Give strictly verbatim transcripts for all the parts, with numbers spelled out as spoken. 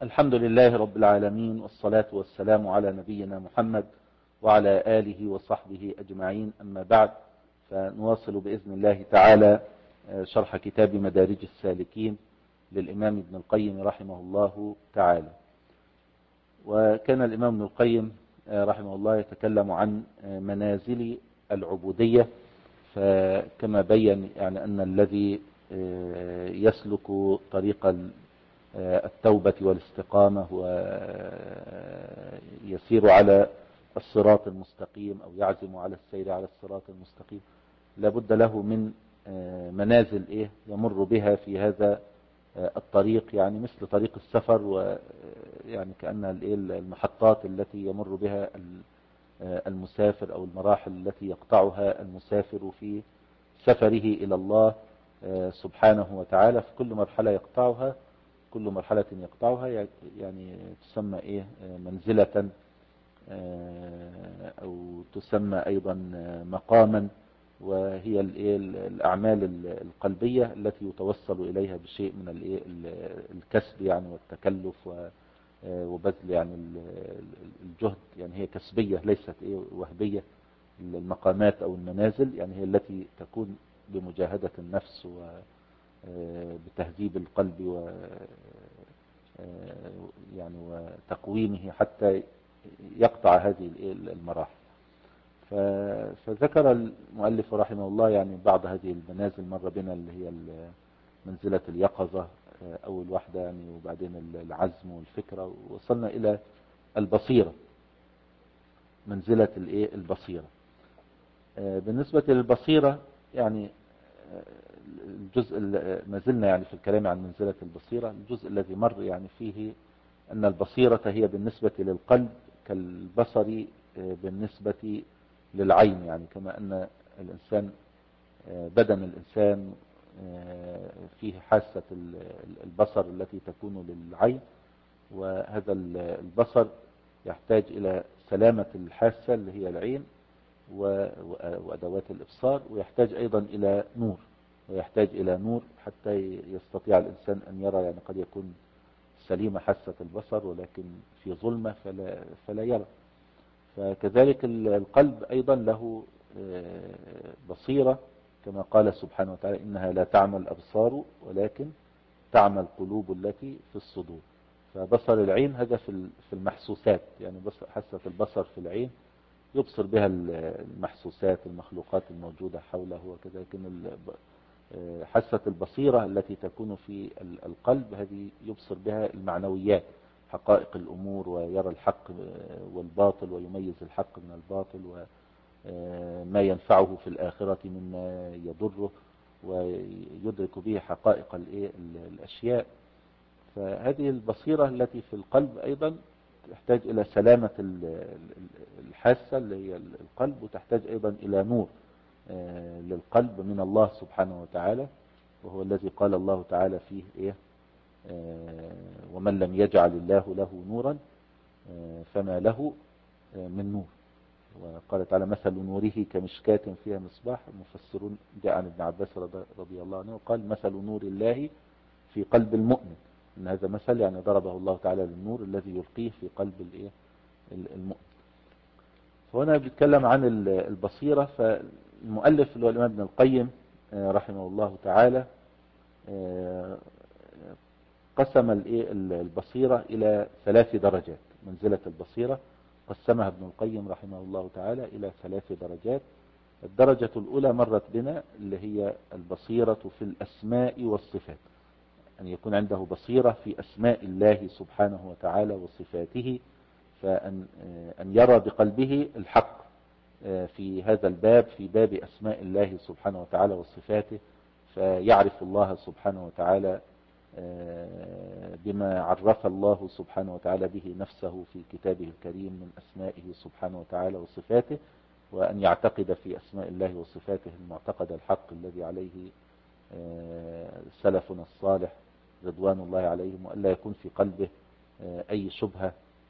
الحمد لله رب العالمين، والصلاة والسلام على نبينا محمد وعلى آله وصحبه أجمعين. أما بعد، فنواصل بإذن الله تعالى شرح كتاب مدارج السالكين للإمام ابن القيم رحمه الله تعالى. وكان الإمام ابن القيم رحمه الله يتكلم عن منازل العبودية، فكما بين يعني أن الذي يسلك طريق التوبة والاستقامة ويسير على الصراط المستقيم أو يعزم على السير على الصراط المستقيم لابد له من منازل إيه يمر بها في هذا الطريق، يعني مثل طريق السفر، ويعني كأنها المحطات التي يمر بها المسافر أو المراحل التي يقطعها المسافر في سفره إلى الله سبحانه وتعالى. في كل مرحلة يقطعها كل مرحلة يقطعها يعني تسمى إيه منزلة، أو تسمى أيضا مقاما، وهي الأعمال القلبية التي يتوصل إليها بشيء من الكسب يعني والتكلف وبذل يعني الجهد، يعني هي كسبية ليست إيه وهبية. المقامات أو المنازل يعني هي التي تكون بمجاهدة النفس وبتهذيب القلب و يعني وتقويمه حتى يقطع هذه المراحل. فذكر المؤلف رحمه الله يعني بعض هذه المنازل مر بنا، اللي هي منزلة اليقظة أول واحدة يعني، وبعدين العزم والفكرة، وصلنا إلى البصيرة، منزلة البصيرة. بالنسبة للبصيرة يعني الجزء ما زلنا يعني في الكلام عن منزلة البصيرة، الجزء الذي مر يعني فيه أن البصيرة هي بالنسبة للقلب كالبصر بالنسبة للعين، يعني كما أن الإنسان بدن الإنسان فيه حاسة البصر التي تكون للعين، وهذا البصر يحتاج إلى سلامة الحاسة اللي هي العين وأدوات الإبصار، ويحتاج أيضا إلى نور ويحتاج إلى نور حتى يستطيع الإنسان أن يرى. يعني قد يكون سليمة حاسة البصر ولكن في ظلمة فلا, فلا يرى. فكذلك القلب أيضا له بصيرة، كما قال سبحانه وتعالى: إنها لا تعمى الأبصار ولكن تعمى القلوب التي في الصدور. فبصر العين هذا في المحسوسات، يعني حاسة البصر في العين يبصر بها المحسوسات المخلوقات الموجودة حوله وكذا، لكن حاسة البصيرة التي تكون في القلب هذه يبصر بها المعنويات، حقائق الأمور، ويرى الحق والباطل ويميز الحق من الباطل، وما ينفعه في الآخرة مما يضره، ويدرك به حقائق الأشياء. فهذه البصيرة التي في القلب أيضا تحتاج إلى سلامة الحاسة اللي هي القلب، وتحتاج أيضا إلى نور للقلب من الله سبحانه وتعالى، وهو الذي قال الله تعالى فيه إيه ومن لم يجعل الله له نورا فما له من نور. وقال تعالى: مثل نوره كمشكاة فيها مصباح. المفسرون جاء عن ابن عباس رضي الله عنه قال: مثل نور الله في قلب المؤمن. ان هذا مثل يعني ضربه الله تعالى للنور الذي يلقيه في قلب الايه المؤمن. فهنا بيتكلم عن البصيرة. فالمؤلف اللي هو الإمام ابن القيم رحمه الله تعالى قسم البصيرة إلى ثلاث درجات. منزلة البصيرة قسمها ابن القيم رحمه الله تعالى إلى ثلاث درجات. الدرجة الأولى مرت بنا، اللي هي البصيرة في الأسماء والصفات، أن يكون عنده بصيرة في أسماء الله سبحانه وتعالى وصفاته، فأن أن يرى بقلبه الحق في هذا الباب، في باب أسماء الله سبحانه وتعالى وصفاته، فيعرف الله سبحانه وتعالى بما عرف الله سبحانه وتعالى به نفسه في كتابه الكريم من أسمائه سبحانه وتعالى وصفاته، وأن يعتقد في أسماء الله وصفاته المعتقد الحق الذي عليه سلفنا الصالح رضوان الله عليهم، وأن لا يكون في قلبه أي شبهة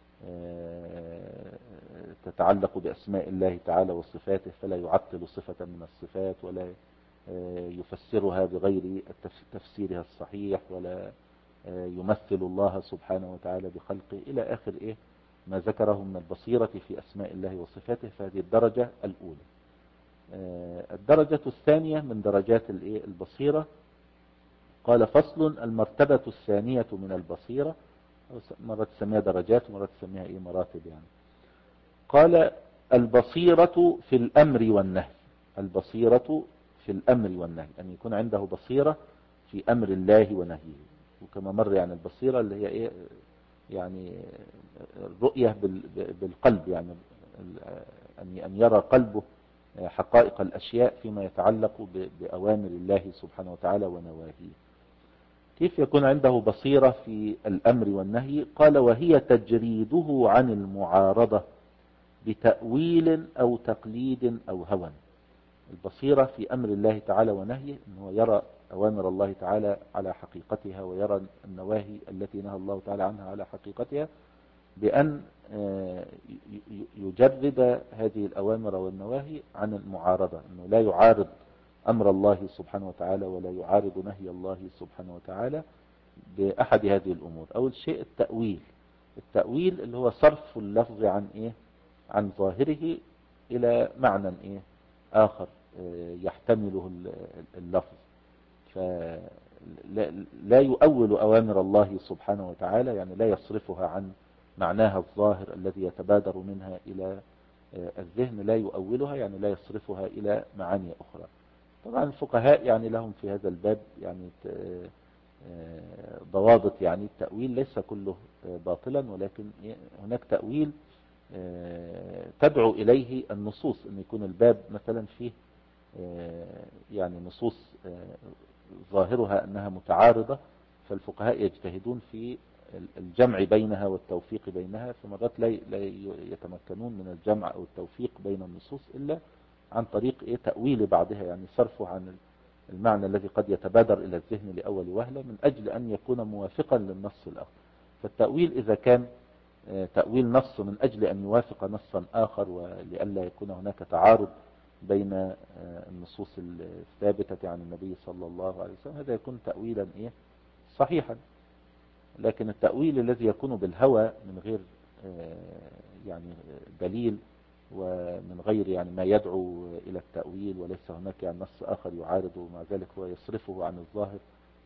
تتعلق بأسماء الله تعالى وصفاته، فلا يعطل صفة من الصفات ولا يفسرها بغير تفسيرها الصحيح، ولا يمثل الله سبحانه وتعالى بخلقه إلى آخر إيه ما ذكره من البصيرة في أسماء الله وصفاته. فهذه الدرجة الأولى. الدرجة الثانية من درجات البصيرة قال فصل: المرتبة الثانية من البصيرة، مرات تسميها درجات ومرات تسميها إيه مراتب يعني. قال: البصيرة في الأمر والنهي. البصيرة في الأمر والنهي أن يكون عنده بصيرة في أمر الله ونهيه. وكما مر يعني البصيرة اللي هي إيه يعني الرؤية بالقلب، يعني أن يرى قلبه حقائق الأشياء فيما يتعلق بأوامر الله سبحانه وتعالى ونواهيه. كيف يكون عنده بصيرة في الأمر والنهي؟ قال: وهي تجريده عن المعارضة بتأويل أو تقليد أو هوى. البصيرة في أمر الله تعالى ونهيه أنه يرى أوامر الله تعالى على حقيقتها ويرى النواهي التي نهى الله تعالى عنها على حقيقتها، بأن يجرد هذه الأوامر والنواهي عن المعارضة، أنه لا يعارض أمر الله سبحانه وتعالى ولا يعارض نهي الله سبحانه وتعالى بأحد هذه الأمور. أول شيء التأويل. التأويل اللي هو صرف اللفظ عن إيه عن ظاهره إلى معنى إيه آخر يحتمله اللفظ، فلا يؤول أوامر الله سبحانه وتعالى، يعني لا يصرفها عن معناها الظاهر الذي يتبادر منها إلى الذهن، لا يؤولها يعني لا يصرفها إلى معاني أخرى. طبعا الفقهاء يعني لهم في هذا الباب يعني ضوابط، يعني التأويل ليس كله باطلا، ولكن هناك تأويل تدعو إليه النصوص، أن يكون الباب مثلا فيه يعني نصوص ظاهرها أنها متعارضة، فالفقهاء يجتهدون في الجمع بينها والتوفيق بينها، فمرات لا يتمكنون من الجمع أو التوفيق بين النصوص إلا عن طريق إيه تأويل بعضها، يعني صرفه عن المعنى الذي قد يتبادر إلى الذهن لأول وهلة من أجل أن يكون موافقا للنص الآخر. فالتأويل إذا كان تأويل نص من أجل أن يوافق نصا آخر ولئلا يكون هناك تعارض بين النصوص الثابتة عن النبي صلى الله عليه وسلم، هذا يكون تأويلا إيه صحيحا. لكن التأويل الذي يكون بالهوى من غير يعني دليل ومن غير يعني ما يدعو إلى التأويل، وليس هناك يعني نص آخر يعارضه ومع ذلك هو يصرفه عن الظاهر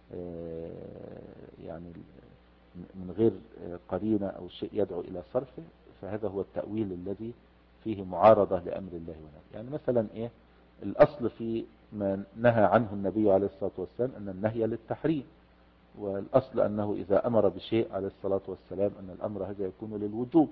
يعني من غير قرينة أو شيء يدعو إلى صرفه، فهذا هو التأويل الذي فيه معارضة لأمر الله ونهيه. يعني مثلا إيه الأصل في ما نهى عنه النبي عليه الصلاة والسلام أن النهي للتحريم، والأصل أنه إذا أمر بشيء عليه الصلاة والسلام أن الأمر هذا يكون للوجوب.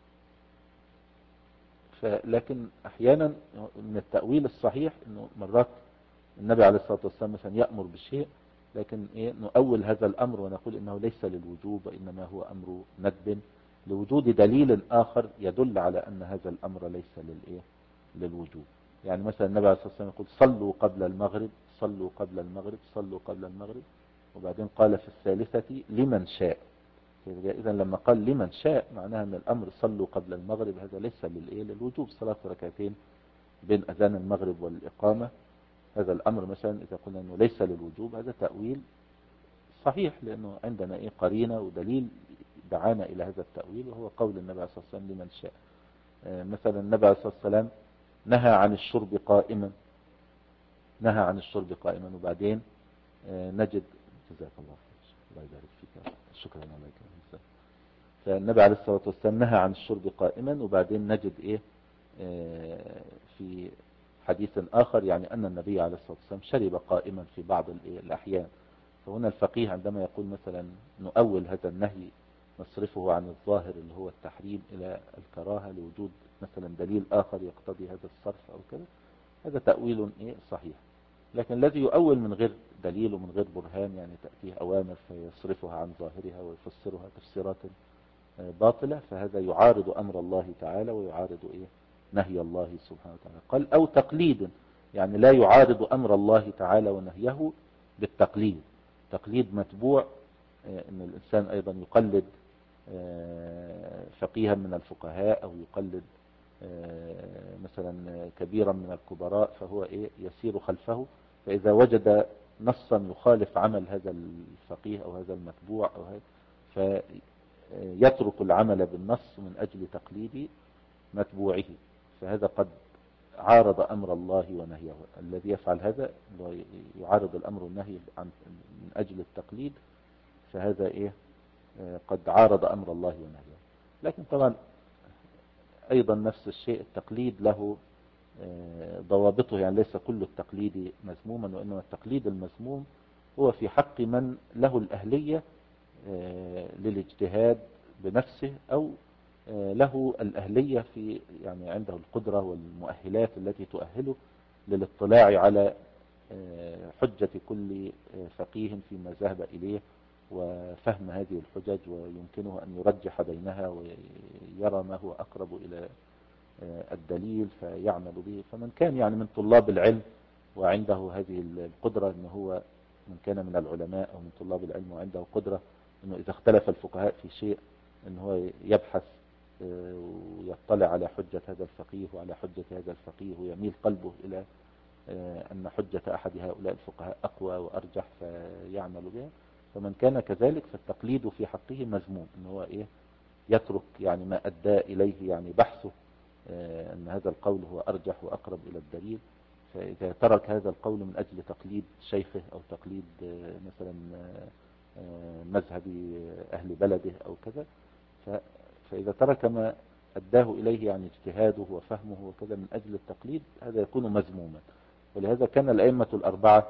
لكن أحيانا من التأويل الصحيح أنه مرات النبي عليه الصلاة والسلام مثلا يأمر بالشيء، لكن إيه نؤول هذا الأمر ونقول إنه ليس للوجوب وإنما هو أمر ندب لوجود دليل آخر يدل على أن هذا الأمر ليس للإيه للوجوب. يعني مثلا النبي عليه الصلاة والسلام يقول صلوا قبل المغرب، صلوا قبل المغرب، صلوا قبل المغرب، وبعدين قال في الثالثة لمن شاء. إذا لما قال لمن شاء معناها أن الأمر صلوا قبل المغرب هذا ليس للإيه للوجوب، صلاة ركعتين بين أذان المغرب والإقامة، هذا الأمر مثلا إذا قلنا أنه ليس للوجوب هذا تأويل صحيح، لأنه عندنا إيه قرينة ودليل دعانا إلى هذا التأويل، وهو قول النبي عليه الصلاة والسلام لمن شاء. مثلا النبي عليه الصلاة والسلام نهى عن الشرب قائما، نهى عن الشرب قائما وبعدين نجد جزاك الله خير الله يبارك فيك شكرا عليك. فالنبي عليه الصلاة والسلام نهى عن الشرب قائما وبعدين نجد إيه في حديث آخر يعني أن النبي عليه الصلاة والسلام شرب قائما في بعض الأحيان. فهنا الفقيه عندما يقول مثلا نؤول هذا النهي نصرفه عن الظاهر اللي هو التحريم إلى الكراهة لوجود مثلا دليل آخر يقتضي هذا الصرف أو كذا، هذا تأويل إيه صحيح. لكن الذي يؤول من غير دليل ومن غير برهان يعني تأتيه أوامر فيصرفها عن ظاهرها ويفسرها تفسيرات باطلة، فهذا يعارض أمر الله تعالى ويعارض إيه نهي الله سبحانه وتعالى. قال أو تقليد، يعني لا يعارض أمر الله تعالى ونهيه بالتقليد، تقليد متبوع، أن الإنسان أيضا يقلد فقيها من الفقهاء أو يقلد مثلا كبيرا من الكبراء فهو إيه يسير خلفه، فإذا وجد نصا يخالف عمل هذا الفقيه أو هذا المتبوع أو هذا، فيترك العمل بالنص من أجل تقليد متبوعه، فهذا قد عارض أمر الله ونهيه. الذي يفعل هذا يعارض الأمر والنهي من أجل التقليد، فهذا إيه قد عارض أمر الله ونهيه. لكن طبعا أيضا نفس الشيء التقليد له ضوابطه، يعني ليس كل التقليد مذموما، وإنما التقليد المذموم هو في حق من له الأهلية للاجتهاد بنفسه، أو له الأهلية في يعني عنده القدرة والمؤهلات التي تؤهله للاطلاع على حجة كل فقيه فيما ذهب إليه وفهم هذه الحجج، ويمكنه أن يرجح بينها ويرى ما هو أقرب إلى الدليل فيعمل به. فمن كان يعني من طلاب العلم وعنده هذه القدرة، أنه هو من كان من العلماء أو من طلاب العلم وعنده قدرة أنه إذا اختلف الفقهاء في شيء أنه هو يبحث ويطلع على حجة هذا الفقيه وعلى حجة هذا الفقيه، ويميل قلبه إلى أن حجة أحد هؤلاء الفقهاء أقوى وأرجح فيعمل بها. فمن كان كذلك فالتقليد في حقه مذموم، أنه هو إيه يترك يعني ما أدى إليه يعني بحثه أن هذا القول هو أرجح وأقرب إلى الدليل. فإذا ترك هذا القول من أجل تقليد شيخه أو تقليد مثلا مذهب أهل بلده أو كذا، فإذا ترك ما أداه إليه يعني اجتهاده وفهمه وكذا من أجل التقليد، هذا يكون مذموما. ولهذا كان الأئمة الأربعة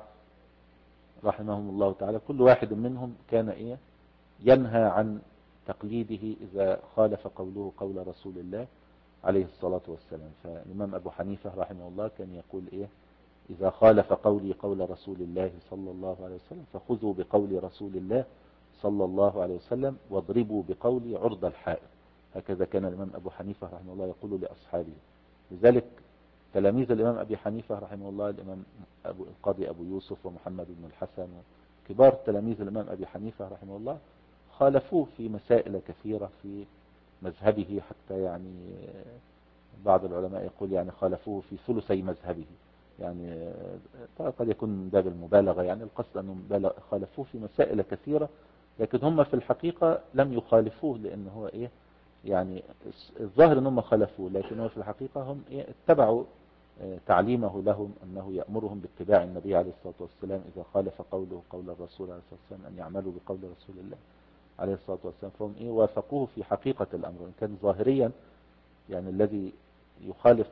رحمهم الله تعالى كل واحد منهم كان إيه ينهى عن تقليده إذا خالف قوله قول رسول الله عليه الصلاة والسلام. فالإمام أبو حنيفة رحمه الله كان يقول إيه إذا خالف قولي قول رسول الله صلى الله عليه وسلم فخذوا بقول رسول الله صلى الله عليه وسلم واضربوا بقولي عرض الحائط. هكذا كان الإمام أبو حنيفة رحمه الله يقول لأصحابه. لذلك تلاميذ الإمام أبي حنيفة رحمه الله الإمام أبو القاضي أبو يوسف ومحمد بن الحسن كبار تلاميذ الإمام أبي حنيفة رحمه الله خالفوه في مسائل كثيرة في مذهبه، حتى يعني بعض العلماء يقول يعني خالفوه في ثلثي مذهبه، يعني قد يكون من باب المبالغة، يعني القصد أنهم خالفوه في مسائل كثيرة، لكن هم في الحقيقة لم يخالفوه، لأن هو إيه يعني الظاهر أنهم خالفوه، لكن هو في الحقيقة هم إيه اتبعوا تعليمه لهم أنه يأمرهم باتباع النبي عليه الصلاة والسلام إذا خالف قوله قول الرسول عليه الصلاة والسلام أن يعملوا بقول رسول الله عليه الصلاة والسلام. فهم إيه وافقوه في حقيقة الأمر، إن كان ظاهريا يعني الذي يخالف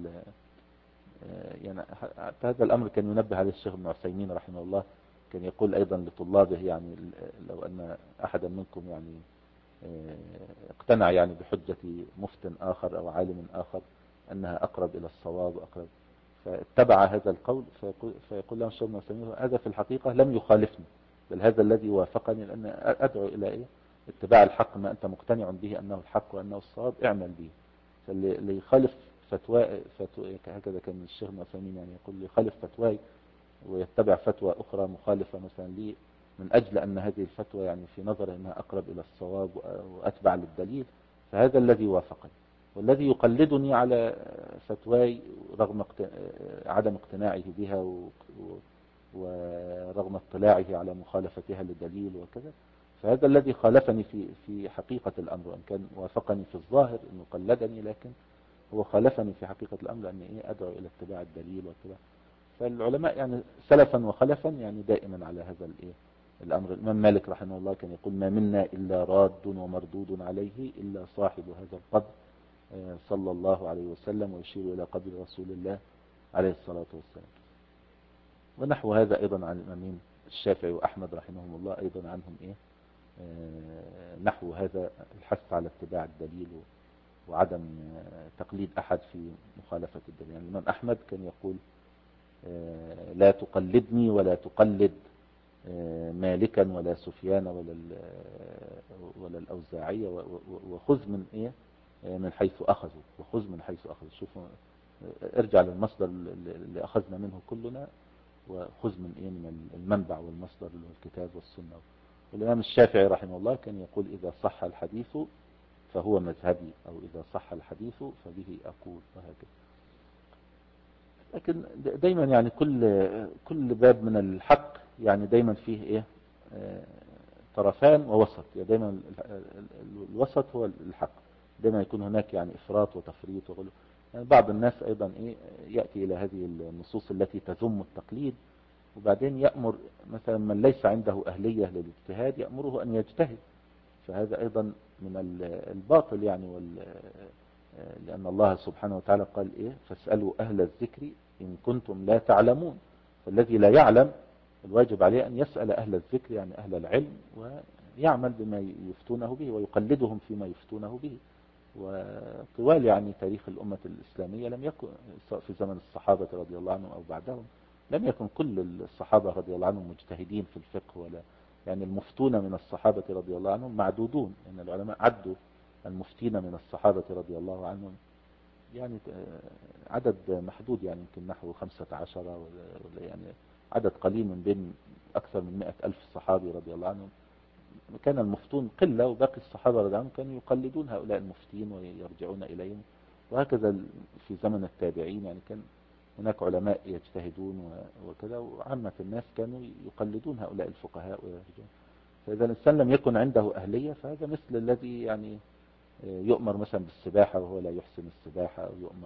يعني هذا الأمر كان ينبه عليه الشيخ ابن عثيمين رحمه الله، كان يقول أيضا لطلابه يعني لو أن أحدا منكم يعني اقتنع يعني بحجة مفتن آخر أو عالم آخر أنها أقرب إلى الصواب وأقرب، فاتبع هذا القول فيقول, فيقول له الشيخ ابن عثيمين هذا في الحقيقة لم يخالفني، بل هذا الذي وافقني، لأن أدعو إلى إيه اتباع الحق، ما أنت مقتنع به أنه الحق وأنه الصواب اعمل به. فاللي يخالف فتوى فتوى هكذا كان الشيخ ابن عثيمين يعني يقول يخالف فتواي ويتبع فتوى أخرى مخالفة مثلا لي من أجل أن هذه الفتوى يعني في نظره أنها أقرب إلى الصواب وأتبع للدليل، فهذا الذي وافقني. والذي يقلدني على فتواي رغم عدم اقتناعه بها ورغم اطلاعه على مخالفتها لدليل وكذا، فهذا الذي خالفني في في حقيقة الأمر، وإن كان وافقني في الظاهر أنه قلدني، لكن هو خالفني في حقيقة الأمر لأن إيه أدعو إلى اتباع الدليل واتباع. فالعلماء يعني سلفا وخلفا يعني دائما على هذا الإيه الأمر. الإمام مالك رحمه الله كان يقول ما منا إلا راد ومردود عليه إلا صاحب هذا القبر صلى الله عليه وسلم، ويشير إلى قبر رسول الله عليه الصلاة والسلام. ونحو هذا أيضا عن الإمامين الشافعي وأحمد رحمهم الله أيضا عنهم إيه نحو هذا الحث على اتباع الدليل وعدم تقليد أحد في مخالفة الدليل. يعني الإمام أحمد كان يقول لا تقلدني ولا تقلد مالكا ولا سفيان ولا ولا الأوزاعية، وخذ من إيه من حيث أخذوا، وخذ من حيث أخذوا. شوفوا ارجع للمصدر اللي أخذنا منه كلنا، وخذ من إيه من المنبع والمصدر اللي هو الكتاب والسنة. والإمام الشافعي رحمه الله كان يقول إذا صح الحديث فهو مذهبي، أو إذا صح الحديث فبه أقول، وهكذا. لكن دايما يعني كل كل باب من الحق يعني دايما فيه ايه آه طرفان ووسط، يعني دايما الوسط هو الحق، دايما يكون هناك يعني افراط وتفريط وغلو. يعني بعض الناس ايضا ايه يأتي الى هذه النصوص التي تذم التقليد، وبعدين يأمر مثلا من ليس عنده اهلية للاجتهاد يأمره ان يجتهد، فهذا ايضا من الباطل يعني وال لان الله سبحانه وتعالى قال ايه فاسألوا اهل الذكر ان كنتم لا تعلمون. فالذي لا يعلم الواجب عليه ان يسأل اهل الذكر يعني اهل العلم، ويعمل بما يفتونه به ويقلدهم فيما يفتونه به. وطوال يعني تاريخ الامة الاسلامية لم يكن سواء في زمن الصحابة رضي الله عنهم او بعدهم لم يكن كل الصحابة رضي الله عنهم مجتهدين في الفقه، ولا يعني المفتون من الصحابة رضي الله عنهم معدودون، ان يعني العلماء عدوا المفتين من الصحابة رضي الله عنهم يعني عدد محدود، يعني يمكن نحو خمسة عشر ولا يعني عدد قليل من بين أكثر من مئة ألف صحابي رضي الله عنهم. كان المفتون قلة، وباقي الصحابة رضي الله عنهم كانوا يقلدون هؤلاء المفتين ويرجعون إليهم. وهكذا في زمن التابعين يعني كان هناك علماء يجتهدون وكذا، وعامة الناس كانوا يقلدون هؤلاء الفقهاء ويرجعون. فإذا الإنسان لم يكن عنده أهلية فهذا مثل الذي يعني يؤمر مثلا بالسباحة وهو لا يحسن السباحة، أو يؤمر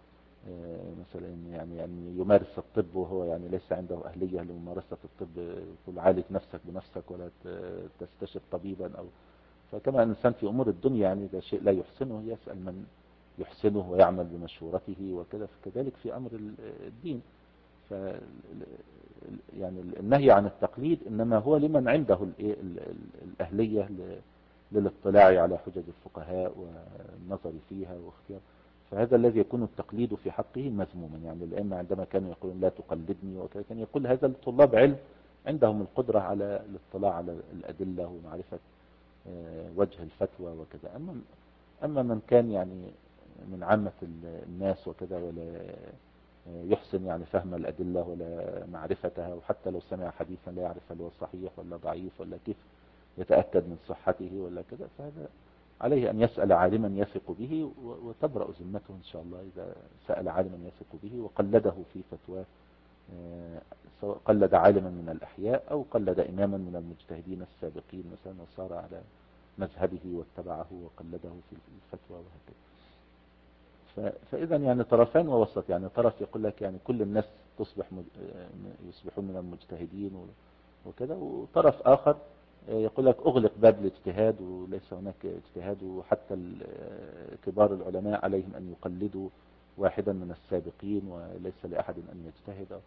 مثلا يعني يعني يمارس الطب وهو يعني ليس عنده أهلية لممارسة الطب، تقول عالج نفسك بنفسك ولا تستشف طبيبا. أو فكما الإنسان في أمور الدنيا يعني إذا شيء لا يحسنه يسأل من يحسنه ويعمل بمشورته وكذا، فكذلك في أمر الدين. ف يعني النهي عن التقليد إنما هو لمن عنده الأهلية للاطلاع على حجج الفقهاء والنظر فيها واختيار. فهذا الذي يكون التقليد في حقه مذموما. يعني الأئمة عندما كانوا يقولون لا تقلدني وكذا كان يقول هذا لطلاب علم عندهم القدرة على الاطلاع على الأدلة ومعرفة وجه الفتوى وكذا. أما أما من كان يعني من عامة الناس وكذا ولا يحسن يعني فهم الأدلة ولا معرفتها، وحتى لو سمع حديثا لا يعرف هل هو صحيح ولا ضعيف ولا كيف يتأكد من صحته ولا كذا، فهذا عليه أن يسأل عالما يثق به وتبرأ ذمته إن شاء الله إذا سأل عالما يثق به وقلده في فتواه، سواء قلد عالما من الأحياء أو قلد إماما من المجتهدين السابقين مثلا وصار على مذهبه واتبعه وقلده في الفتوى وهكذا. فإذا يعني طرفان ووسط، يعني طرف يقول لك يعني كل الناس تصبح يصبحون من المجتهدين وكذا، وطرف آخر يقول لك أغلق باب الاجتهاد وليس هناك اجتهاد، وحتى كبار العلماء عليهم أن يقلدوا واحدا من السابقين وليس لأحد أن يجتهد.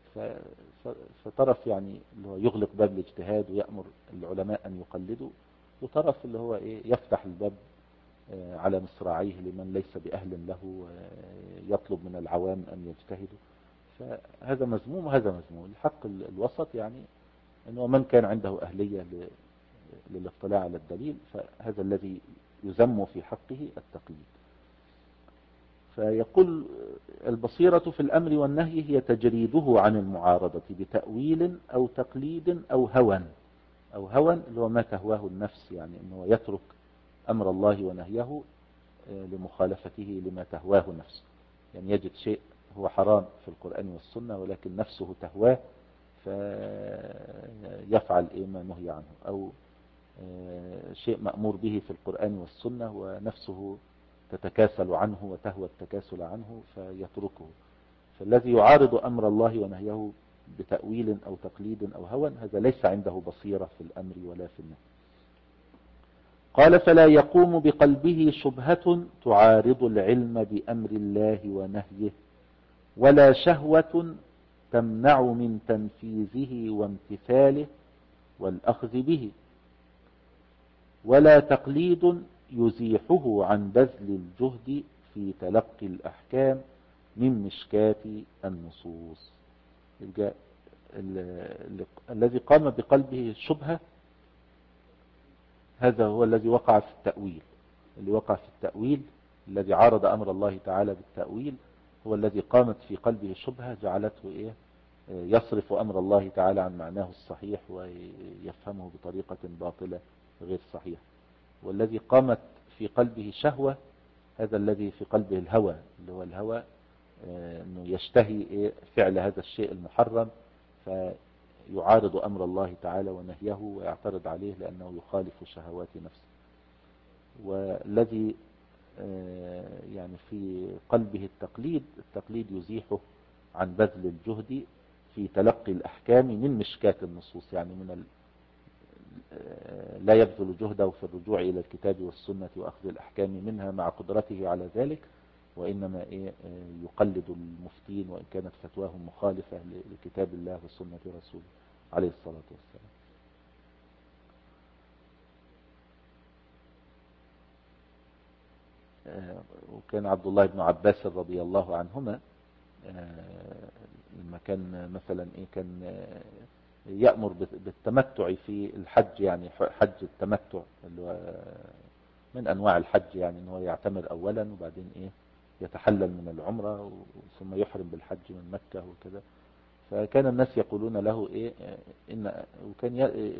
فطرف يعني اللي هو يغلق باب الاجتهاد ويأمر العلماء أن يقلدوا، وطرف اللي هو إيه يفتح الباب على مصراعيه لمن ليس بأهل له يطلب من العوام أن يجتهدوا. فهذا مذموم وهذا مذموم. الحق الوسط يعني أنه من كان عنده أهلية للاطلاع على الدليل فهذا الذي يذم في حقه التقليد. فيقول البصيرة في الأمر والنهي هي تجريده عن المعارضة بتأويل أو تقليد أو هوى. أو هوى اللي هو ما تهواه النفس، يعني أنه يترك أمر الله ونهيه لمخالفته لما تهواه نفسه. يعني يجد شيء هو حرام في القرآن والسنة ولكن نفسه تهواه فيفعل إيه ما نهي عنه، أو شيء مأمور به في القرآن والسنة ونفسه تتكاسل عنه وتهوى التكاسل عنه فيتركه. فالذي يعارض أمر الله ونهيه بتأويل أو تقليد أو هوى هذا ليس عنده بصيرة في الأمر ولا في النهي. قال فلا يقوم بقلبه شبهة تعارض العلم بأمر الله ونهيه، ولا شهوة تمنع من تنفيذه وامتثاله والأخذ به، ولا تقليد يزيحه عن بذل الجهد في تلقي الأحكام من مشكات النصوص. الذي قام بقلبه شبهة هذا هو الذي وقع في التأويل. اللي وقع في التأويل الذي عارض أمر الله تعالى بالتأويل هو الذي قامت في قلبه شبهة جعلته إيه يصرف أمر الله تعالى عن معناه الصحيح ويفهمه بطريقة باطلة غير صحيحة. والذي قامت في قلبه شهوة هذا الذي في قلبه الهوى، اللي هو الهوى انه يشتهي فعل هذا الشيء المحرم يعارض أمر الله تعالى ونهيه ويعترض عليه لأنه يخالف شهوات نفسه. والذي يعني في قلبه التقليد التقليد يزيحه عن بذل الجهد في تلقي الأحكام من مشكاة النصوص، يعني من ال... لا يبذل جهده في الرجوع إلى الكتاب والسنة وأخذ الأحكام منها مع قدرته على ذلك، وإنما إيه يقلد المفتين وإن كانت فتواهم مخالفة لكتاب الله وسنة رسوله عليه الصلاة والسلام. وكان عبد الله بن عباس رضي الله عنهما لما كان مثلا إيه كان يأمر بالتمتع في الحج، يعني حج التمتع اللي هو من أنواع الحج، يعني إنه يعتمر أولا وبعدين إيه يتحلل من العمرة ثم يحرم بالحج من مكة وكذا. فكان الناس يقولون له إيه إن وكان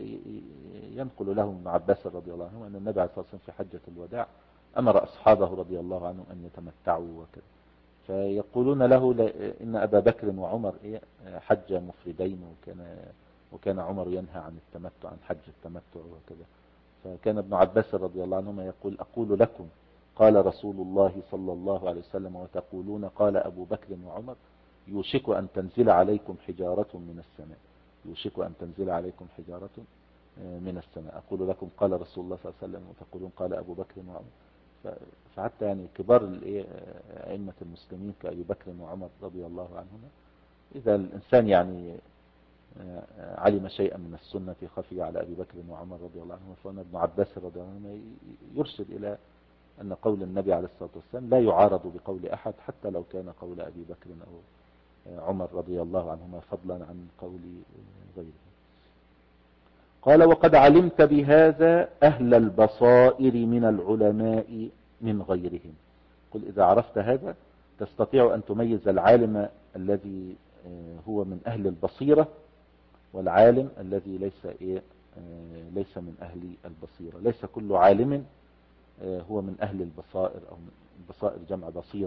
ينقل لهم ابن عباس رضي الله عنه أن النبي عليه الصلاة والسلام في حجة الوداع أمر أصحابه رضي الله عنهم أن يتمتعوا وكذا. فيقولون له إن أبا بكر وعمر إيه حج مفردين، وكان وكان عمر ينهى عن التمتع عن حج التمتع وكذا. فكان ابن عباس رضي الله عنهما يقول أقول لكم قال رسول الله صلى الله عليه وسلم وتقولون قال أبو بكر وعمر، يوشك أن تنزل عليكم حجارة من السماء، يوشك أن تنزل عليكم حجارة من السماء. أقول لكم قال رسول الله صلى الله عليه وسلم وتقولون قال أبو بكر وعمر. فحتى يعني كبار أئمة المسلمين كأبي بكر وعمر رضي الله عنهما إذا الإنسان يعني علم شيئا من السنة خفي على أبي بكر وعمر رضي الله عنهما، فأن ابن عباس رضي الله عنهما يرشد إلى أن قول النبي عليه الصلاة والسلام لا يعارض بقول أحد حتى لو كان قول أبي بكر أو عمر رضي الله عنهما فضلا عن قول غيره. قال وقد علمت بهذا أهل البصائر من العلماء من غيرهم. قل إذا عرفت هذا تستطيع أن تميز العالم الذي هو من أهل البصيرة والعالم الذي ليس إيه ليس من أهل البصيرة. ليس كل عالم هو من أهل البصائر، أو البصائر جمع بصير.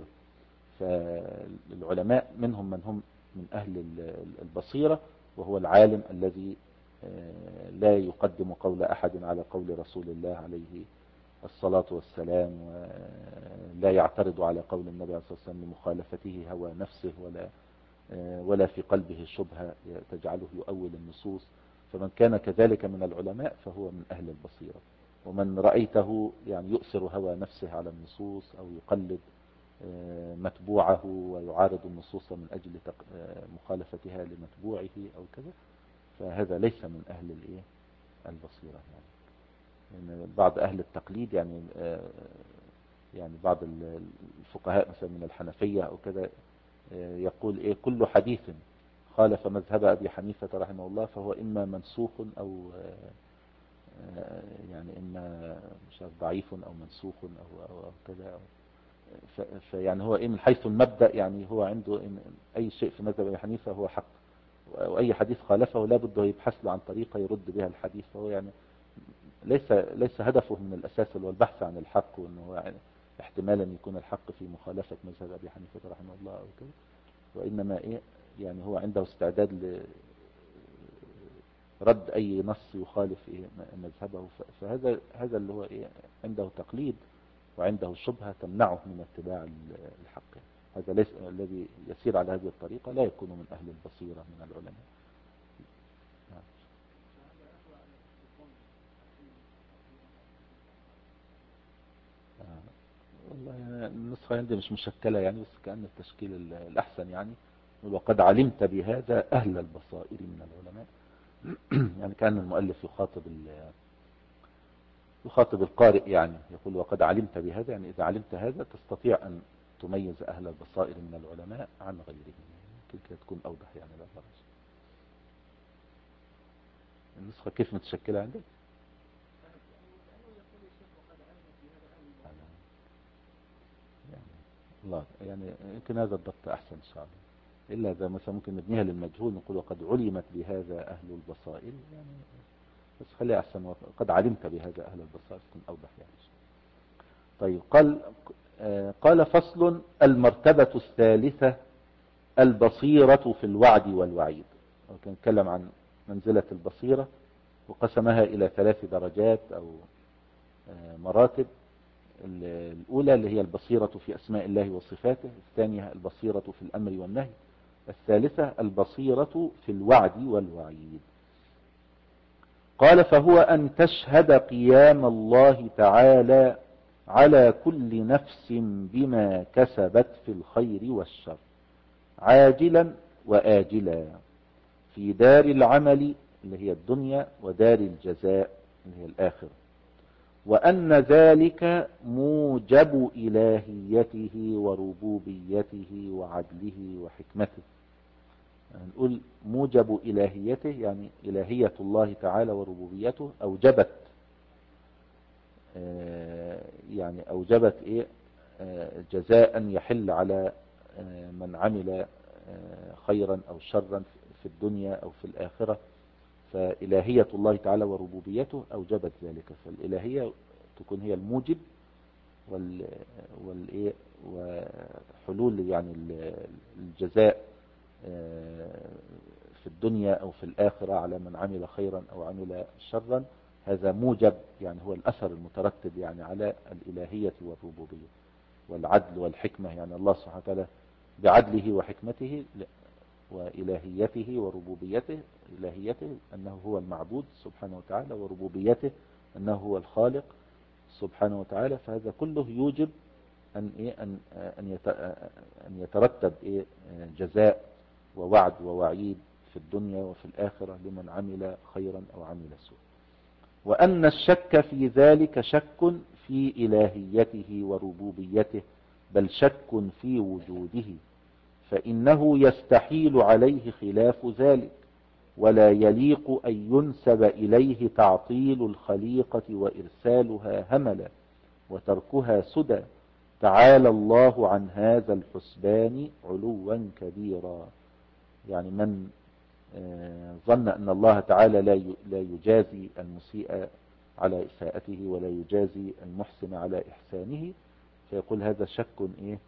فالعلماء منهم من هم من أهل البصيرة، وهو العالم الذي لا يقدم قول أحد على قول رسول الله عليه الصلاة والسلام، ولا يعترض على قول النبي عليه الصلاة والسلام لمخالفته هوى نفسه، ولا ولا في قلبه شبهة تجعله يؤول النصوص. فمن كان كذلك من العلماء فهو من أهل البصيرة. ومن رأيته يعني يؤثر هوى نفسه على النصوص أو يقلد متبوعه ويعارض النصوص من أجل مخالفتها لمتبوعه أو كذا، فهذا ليس من أهل الإيه البصيرة. يعني يعني بعض أهل التقليد يعني يعني بعض الفقهاء مثلا من الحنفية أو كذا يقول إيه كل حديث خالف مذهب أبي حنيفة رحمه الله فهو إما منسوخ أو يعني إما مش ضعيف أو منسوخ أو أو, أو كذا أو فيعني هو إيه من حيث المبدأ، يعني هو عنده إن أي شيء في مذهب أبي حنيفة هو حق، وأي حديث خالفه لا بد يبحث له عن طريقة يرد بها الحديث. فهو يعني ليس ليس هدفه من الأساس هو البحث عن الحق، وأنه يعني احتمالا يكون الحق في مخالفة مذهب أبي حنيفة رحمه الله أو كذا، وإنما إيه يعني هو عنده استعداد لرد أي نص يخالف إيه مذهبه. فهذا هذا اللي هو إيه عنده تقليد وعنده شبهة تمنعه من اتباع الحق. هذا ليس الذي يسير على هذه الطريقة لا يكون من أهل البصيرة من العلماء. والله النسخة عندي مش مشكلة يعني، بس كأن التشكيل الأحسن يعني وقد علمت بهذا أهل البصائر من العلماء. يعني كأن المؤلف يخاطب يخاطب القارئ، يعني يقول وقد علمت بهذا، يعني إذا علمت هذا تستطيع أن تميز أهل البصائر من العلماء عن غيرهم. يمكن كده تكون أوضح يعني. لا فرج. النسخة كيف متشكلة عندك؟ يعني الله يعني يمكن هذا الضبط أحسن إن شاء الله. إلا إذا مثلا ممكن نبنيها للمجهول نقول وقد علمت بهذا أهل البصائر، يعني بس خليها أحسن وقد علمت بهذا أهل البصائر تكون أوضح يعني. طيب قال آه قال فصل المرتبة الثالثة البصيرة في الوعد والوعيد. وكان نتكلم عن منزلة البصيرة، وقسمها إلى ثلاث درجات أو مراتب. الأولى اللي هي البصيرة في أسماء الله وصفاته، الثانية البصيرة في الأمر والنهي، الثالثة البصيرة في الوعد والوعيد. قال فهو أن تشهد قيام الله تعالى على كل نفس بما كسبت في الخير والشر عاجلا وآجلا في دار العمل اللي هي الدنيا ودار الجزاء اللي هي الآخرة، وأن ذلك موجب إلهيته وربوبيته وعدله وحكمته. هنقول موجب إلهيته يعني إلهية الله تعالى وربوبيته أوجبت يعني أوجبت إيه جزاء يحل على من عمل خيرا أو شرا في الدنيا أو في الآخرة. فإلهية الله تعالى وربوبيته أوجبت ذلك، فالإلهية تكون هي الموجب وال والإيه وحلول يعني الجزاء في الدنيا أو في الآخرة على من عمل خيرا أو عمل شرا. هذا موجب يعني هو الأثر المترتب يعني على الإلهية والربوبية والعدل والحكمة. يعني الله سبحانه وتعالى بعدله وحكمته وإلهيته وربوبيته، إلهيته أنه هو المعبود سبحانه وتعالى، وربوبيته أنه هو الخالق سبحانه وتعالى. فهذا كله يوجب أن إيه أن أن أن يترتب إيه جزاء ووعد ووعيد في الدنيا وفي الآخرة لمن عمل خيرا أو عمل سوء. وأن الشك في ذلك شك في إلهيته وربوبيته، بل شك في وجوده، فإنه يستحيل عليه خلاف ذلك، ولا يليق أن ينسب إليه تعطيل الخليقة وإرسالها هملا وتركها سدى. تعالى الله عن هذا الحسبان علوا كبيرا. يعني من ظن أن الله تعالى لا يجازي المسيء على إساءته ولا يجازي المحسن على إحسانه، فيقول هذا شك إيه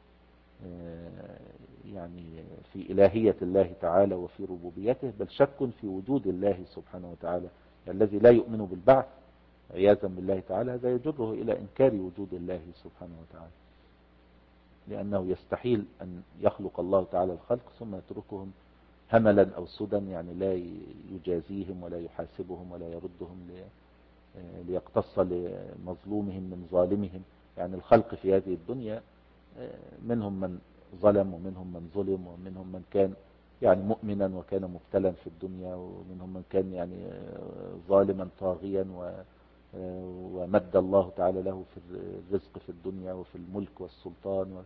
يعني في إلهية الله تعالى وفي ربوبيته، بل شك في وجود الله سبحانه وتعالى. الذي لا يؤمن بالبعث عياذا بالله تعالى هذا يجره إلى إنكار وجود الله سبحانه وتعالى، لأنه يستحيل أن يخلق الله تعالى الخلق ثم يتركهم هملا أو سدى، يعني لا يجازيهم ولا يحاسبهم ولا يردهم ليقتص لمظلومهم من ظالمهم. يعني الخلق في هذه الدنيا منهم من ظلم ومنهم من ظلم، ومنهم من كان يعني مؤمنا وكان مبتلا في الدنيا، ومنهم من كان يعني ظالما طاغيا ومد الله تعالى له في الرزق في الدنيا وفي الملك والسلطان.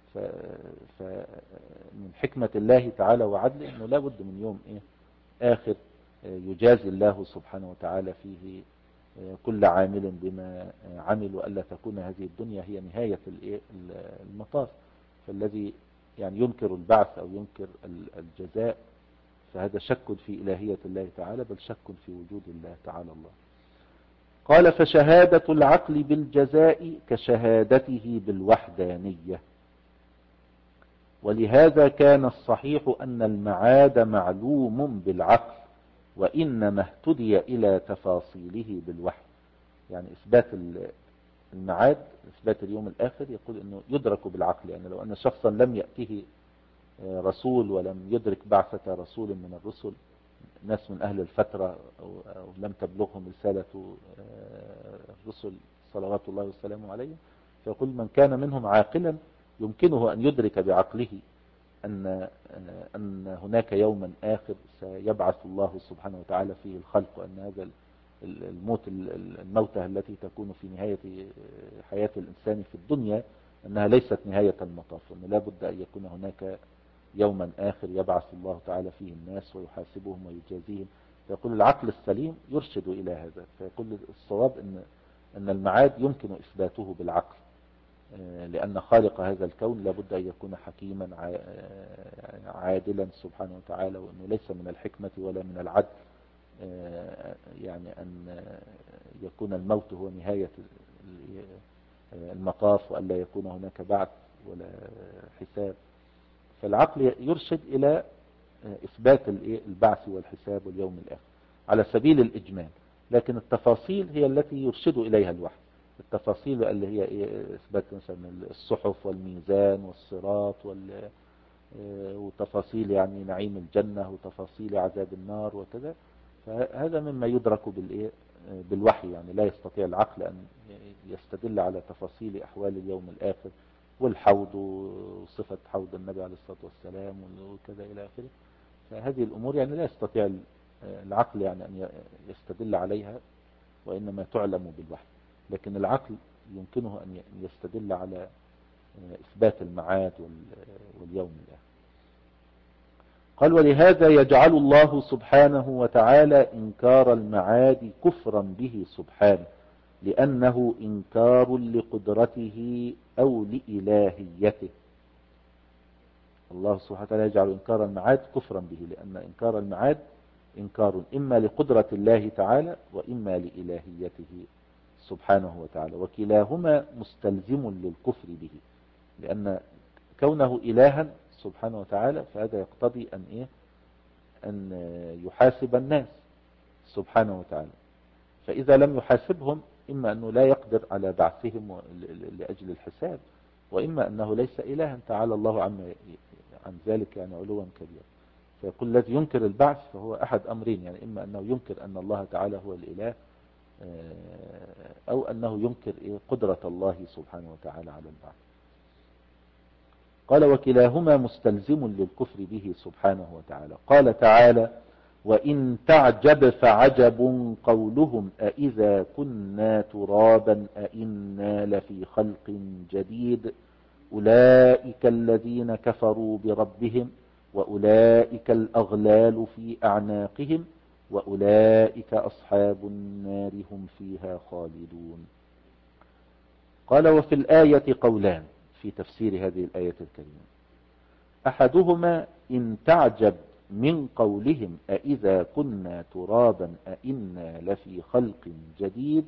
فمن حكمة الله تعالى وعدله أنه لا بد من يوم إيه آخر يجازي الله سبحانه وتعالى فيه كل عامل بما عمل، وألا تكون هذه الدنيا هي نهاية المطاف. فالذي يعني ينكر البعث أو ينكر الجزاء فهذا شك في إلهية الله تعالى، بل شك في وجود الله تعالى الله. قال فشهادة العقل بالجزاء كشهادته بالوحدانية، ولهذا كان الصحيح أن المعاد معلوم بالعقل، وإنما اهتدي إلى تفاصيله بالوحي. يعني إثبات المعاد، إثبات اليوم الآخر، يقول أنه يدرك بالعقل. يعني لو أن شخصا لم يأته رسول ولم يدرك بعثة رسول من الرسل، ناس من أهل الفترة أو لم تبلغهم رسالة الرسل صلوات الله وسلامه عليهم، فيقول من كان منهم عاقلا يمكنه أن يدرك بعقله أن أن هناك يوما آخر سيبعث الله سبحانه وتعالى فيه الخلق، وأن هذا الموت الموتة التي تكون في نهاية حياة الإنسان في الدنيا أنها ليست نهاية المطاف، وأن لا بد أن يكون هناك يوما آخر يبعث الله تعالى فيه الناس ويحاسبهم ويجازيهم. فيقول العقل السليم يرشد إلى هذا، فيقول الصواب أن أن المعاد يمكن إثباته بالعقل، لأن خالق هذا الكون لابد أن يكون حكيما عادلا سبحانه وتعالى، وأنه ليس من الحكمة ولا من العدل يعني أن يكون الموت هو نهاية المطاف، وأن لا يكون هناك بعث ولا حساب. فالعقل يرشد إلى إثبات البعث والحساب واليوم الآخر. على سبيل الإجمال، لكن التفاصيل هي التي يرشد إليها الوحي. التفاصيل اللي هي إيه؟ إثبات مثلا الصحف والميزان والصراط وال وتفاصيل يعني نعيم الجنة وتفاصيل عذاب النار وكذا، فهذا مما يدرك بالإيه؟ بالوحي. يعني لا يستطيع العقل أن يستدل على تفاصيل أحوال اليوم الآخر والحوض وصفة حوض النبي عليه الصلاة والسلام وكذا إلى آخره. فهذه الأمور يعني لا يستطيع العقل يعني أن يستدل عليها، وإنما تعلم بالوحي. لكن العقل يمكنه أن يستدل على إثبات المعاد واليوم الآخر. قال ولهذا يجعل الله سبحانه وتعالى إنكار المعاد كفرا به سبحانه، لأنه إنكار لقدرته أو لإلهيته. الله سبحانه وتعالى يجعل إنكار المعاد كفرا به، لأن إنكار المعاد إنكار إما لقدرة الله تعالى وإما لإلهيته سبحانه وتعالى، وكلاهما مستلزم للكفر به، لأن كونه إلها سبحانه وتعالى فهذا يقتضي أن إيه أن يحاسب الناس سبحانه وتعالى. فإذا لم يحاسبهم إما أنه لا يقدر على بعثهم لأجل الحساب، وإما أنه ليس إلها تعالى الله عن عن ذلك يعني علوا كبيرا. فيقول الذي ينكر البعث فهو أحد أمرين، يعني إما أنه ينكر أن الله تعالى هو الإله، أو أنه ينكر إيه قدرة الله سبحانه وتعالى على البعث. قال وكلاهما مستلزم للكفر به سبحانه وتعالى. قال تعالى وإن تعجب فعجب قولهم أإذا كنا ترابا أإنا لفي خلق جديد أولئك الذين كفروا بربهم وأولئك الأغلال في أعناقهم وأولئك أصحاب النار هم فيها خالدون. قال وفي الآية قولان في تفسير هذه الآية الكريمة، أحدهما إن تعجب من قولهم أإذا كنا ترابا أإنا لفي خلق جديد،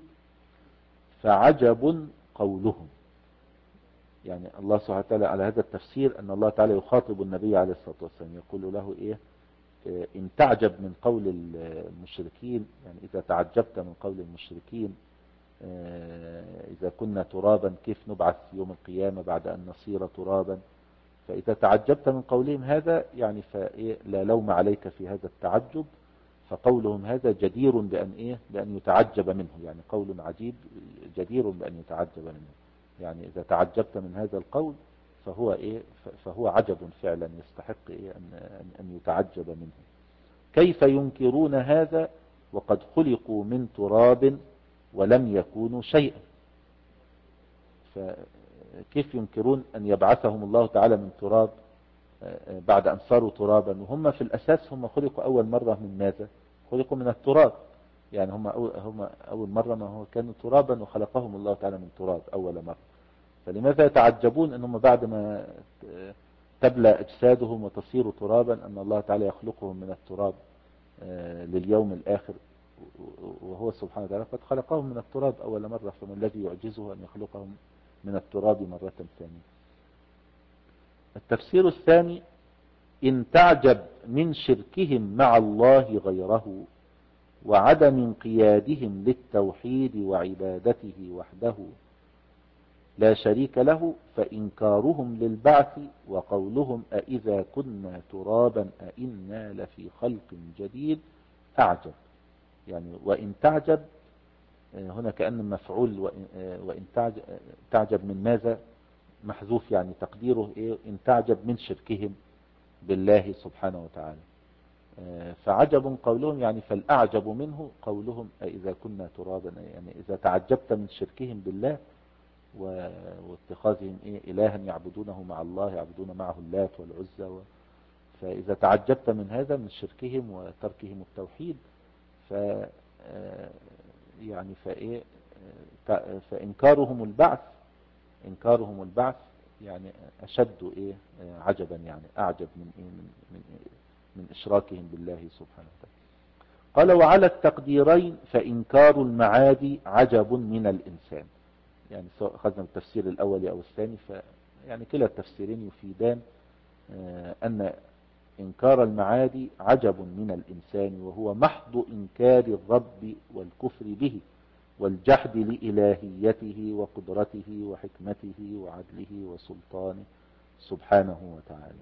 فعجب قولهم. يعني الله سبحانه وتعالى على هذا التفسير أن الله تعالى يخاطب النبي عليه الصلاة والسلام يقول له إيه إن تعجب من قول المشركين، يعني إذا تعجبت من قول المشركين إذا كنا ترابا كيف نبعث يوم القيامة بعد أن نصير ترابا، فإذا تعجبت من قولهم هذا يعني لا لوم عليك في هذا التعجب، فقولهم هذا جدير بأن إيه بأن يتعجب منه، يعني قول عجيب جدير بأن يتعجب منه. يعني إذا تعجبت من هذا القول فهو إيه فهو عجب فعلا يستحق إيه أن أن يتعجب منه. كيف ينكرون هذا وقد خلقوا من تراب ولم يكونوا شيئا؟ فكيف ينكرون أن يبعثهم الله تعالى من تراب بعد أن صاروا ترابا، وهم في الأساس هم خلقوا أول مرة من ماذا؟ خلقوا من التراب، يعني هم هم أول مرة ما هو كانوا ترابا وخلقهم الله تعالى من تراب أول مرة. فلماذا يتعجبون أنهم بعد ما تبلى أجسادهم وتصير ترابا أن الله تعالى يخلقهم من التراب لليوم الآخر، وهو سبحانه وتعالى قد خلقهم من التراب أول مرة، فما الذي يعجزه أن يخلقهم من التراب مرة ثانية؟ التفسير الثاني إن تعجب من شركهم مع الله غيره وعدم انقيادهم للتوحيد وعبادته وحده لا شريك له، فإنكارهم للبعث وقولهم أإذا كنا ترابا أإنا لفي خلق جديد أعجب. يعني وإن تعجب هنا كأن مفعول وإن تعجب, تعجب من ماذا محذوف، يعني تقديره إيه إن تعجب من شركهم بالله سبحانه وتعالى. فعجب قولهم يعني فالأعجب منه قولهم أإذا كنا ترابا، يعني إذا تعجبت من شركهم بالله واتخاذهم إيه إلها يعبدونه مع الله، يعبدون معه اللات والعزى و... فإذا تعجبت من هذا من شركهم وتركهم التوحيد ف يعني فإيه فإنكارهم البعث إنكارهم البعث يعني أشد إيه عجبا، يعني أعجب من إيه من من, إيه من إشراكهم بالله سبحانه وتعالى. قال وعلى التقديرين فإنكار المعاد عجب من الإنسان، يعني سواء أخذنا التفسير الأول أو الثاني، ف يعني كلا التفسيرين يفيدان أن إنكار المعاد عجب من الإنسان، وهو محض إنكار الرب والكفر به والجحد لإلهيته وقدرته وحكمته وعدله وسلطانه سبحانه وتعالى.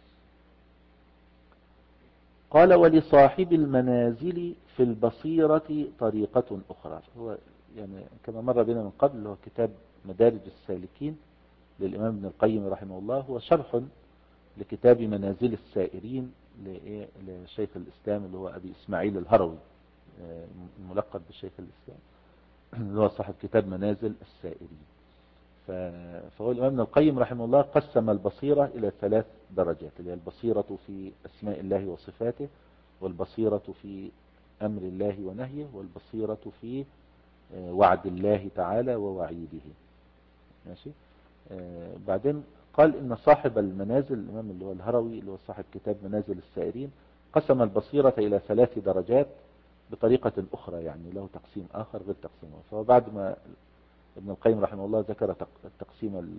قال ولصاحب المنازل في البصيرة طريقة أخرى. هو يعني كما مر بنا من قبل، هو كتاب مدارج السالكين للإمام ابن القيم رحمه الله، هو شرح لكتاب منازل السائرين لشيخ الإسلام اللي هو أبي إسماعيل الهروي، الملقب بشيخ الإسلام، اللي هو صاحب كتاب منازل السائرين. فهو الإمام ابن القيم رحمه الله قسم البصيرة إلى ثلاث درجات، اللي هي البصيرة في أسماء الله وصفاته، والبصيرة في أمر الله ونهيه، والبصيرة في وعد الله تعالى ووعيده. ماشي. آه بعدين قال إن صاحب المنازل، الإمام اللي هو الهروي اللي هو صاحب كتاب منازل السائرين، قسم البصيرة إلى ثلاث درجات بطريقة أخرى، يعني له تقسيم آخر غير تقسيمه. فهو بعد ما ابن القيم رحمه الله ذكر التقسيم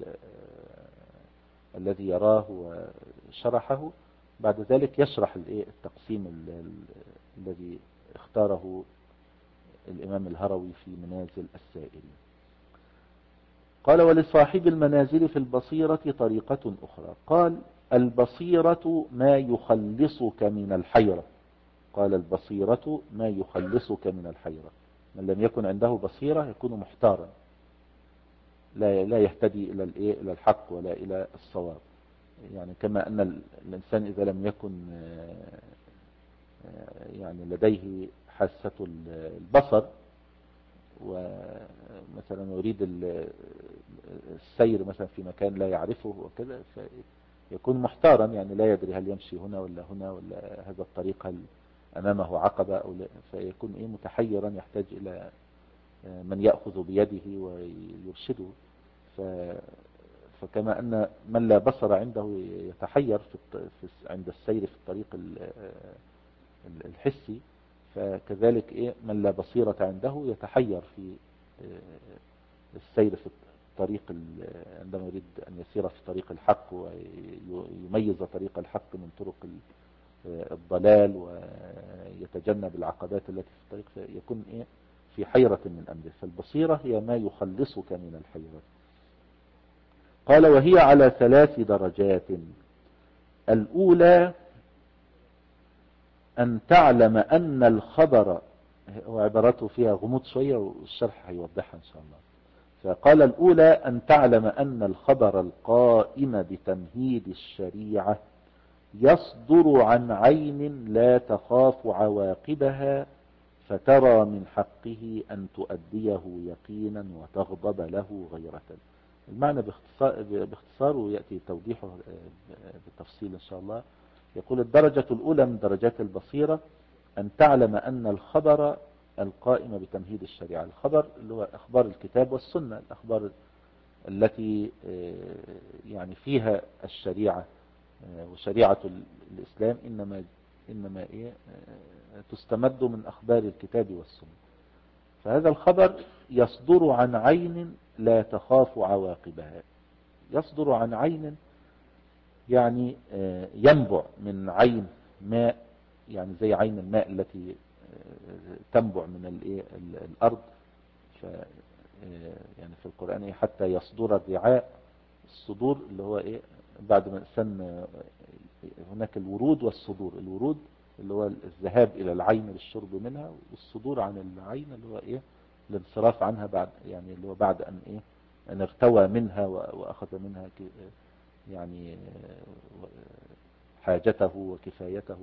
الذي يراه وشرحه، بعد ذلك يشرح التقسيم الذي اختاره الإمام الهروي في منازل السائرين. قال ولصاحب المنازل في البصيرة طريقة أخرى. قال البصيرة ما يخلصك من الحيرة. قال البصيرة ما يخلصك من الحيرة. من لم يكن عنده بصيرة يكون محتارا، لا لا يهتدي إلى إلى الحق ولا إلى الصواب. يعني كما أن الإنسان إذا لم يكن يعني لديه حاسة البصر، ومثلا يريد السير مثلا في مكان لا يعرفه وكذا، فيكون محتارا، يعني لا يدري هل يمشي هنا ولا هنا، ولا هذا الطريق هل أمامه عقبة أو لا، فيكون إيه متحيرا، يحتاج إلى من يأخذ بيده ويرشده. ف فكما أن من لا بصر عنده يتحير في عند السير في الطريق الحسي، فكذلك إيه من لا بصيرة عنده يتحير في السير في الطريق عندما يريد أن يسير في طريق الحق ويميز طريق الحق من طرق الضلال ويتجنب العقبات التي في الطريق، فيكون إيه في حيرة من أمره. فالبصيرة هي ما يخلصك من الحيرة. قال وهي على ثلاث درجات. الأولى أن تعلم أن الخبر، وعبارته فيها غموض شوية والشرح هيوضحها إن شاء الله. فقال الأولى أن تعلم أن الخبر القائم بتمهيد الشريعة يصدر عن عين لا تخاف عواقبها، فترى من حقه أن تؤديه يقينا وتغضب له غيرة. المعنى باختصار, باختصار ويأتي توضيحه بالتفصيل إن شاء الله. يقول الدرجة الأولى من درجات البصيرة أن تعلم أن الخبر القائم بتمهيد الشريعة، الخبر اللي هو أخبار الكتاب والسنة، الأخبار التي يعني فيها الشريعة وشريعة الإسلام إنما إنما إيه تستمد من أخبار الكتاب والسنة. فهذا الخبر يصدر عن عين لا تخاف عواقبها. يصدر عن عين يعني ينبع من عين ماء، يعني زي عين الماء التي تنبع من الأرض. ف يعني في القرآن إيه حتى يصدر الرعاء، الصدور اللي هو إيه بعد ما الإنسان هناك الورود والصدور. الورود اللي هو الذهاب إلى العين للشرب منها، والصدور عن العين اللي هو إيه الانصراف عنها بعد، يعني اللي هو بعد أن إيه أن ارتوى منها وأخذ منها يعني حاجته وكفايته.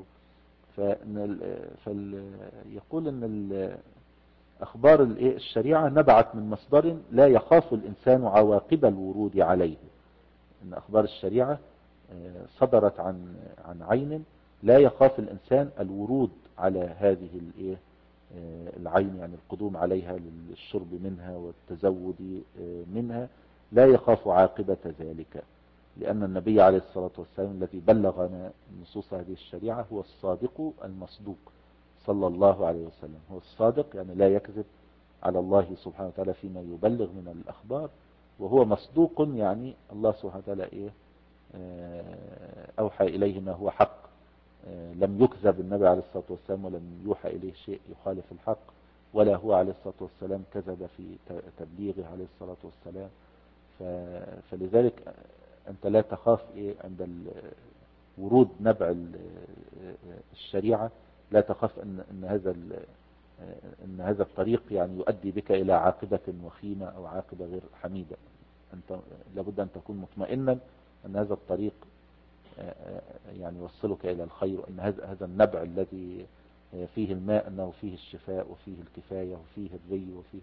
فيقول أن أخبار الشريعة نبعت من مصدر لا يخاف الإنسان عواقب الورود عليه. أن أخبار الشريعة صدرت عن عن عين لا يخاف الإنسان الورود على هذه العين، يعني القدوم عليها للشرب منها والتزود منها، لا يخاف عاقبة ذلك، لأن النبي عليه الصلاة والسلام الذي بلغنا نصوص هذه الشريعة هو الصادق المصدوق صلى الله عليه وسلم. هو الصادق يعني لا يكذب على الله سبحانه وتعالى فيما يبلغ من الأخبار، وهو مصدوق يعني الله سبحانه وتعالى إيه أوحى إليه ما هو حق لم يكذب النبي عليه الصلاة والسلام ولم يوحى إليه شيء يخالف الحق، ولا هو عليه الصلاة والسلام كذب في تبليغه عليه الصلاة والسلام. فلذلك أنت لا تخاف إيه عند ورود نبع الشريعة، لا تخاف أن أن هذا أن هذا الطريق يعني يؤدي بك إلى عاقبة وخيمة أو عاقبة غير حميدة. أنت لابد أن تكون مطمئنا أن هذا الطريق يعني يوصلك إلى الخير، وأن هذا هذا النبع الذي فيه الماء أنه فيه الشفاء وفيه الكفاية وفيه الري وفيه.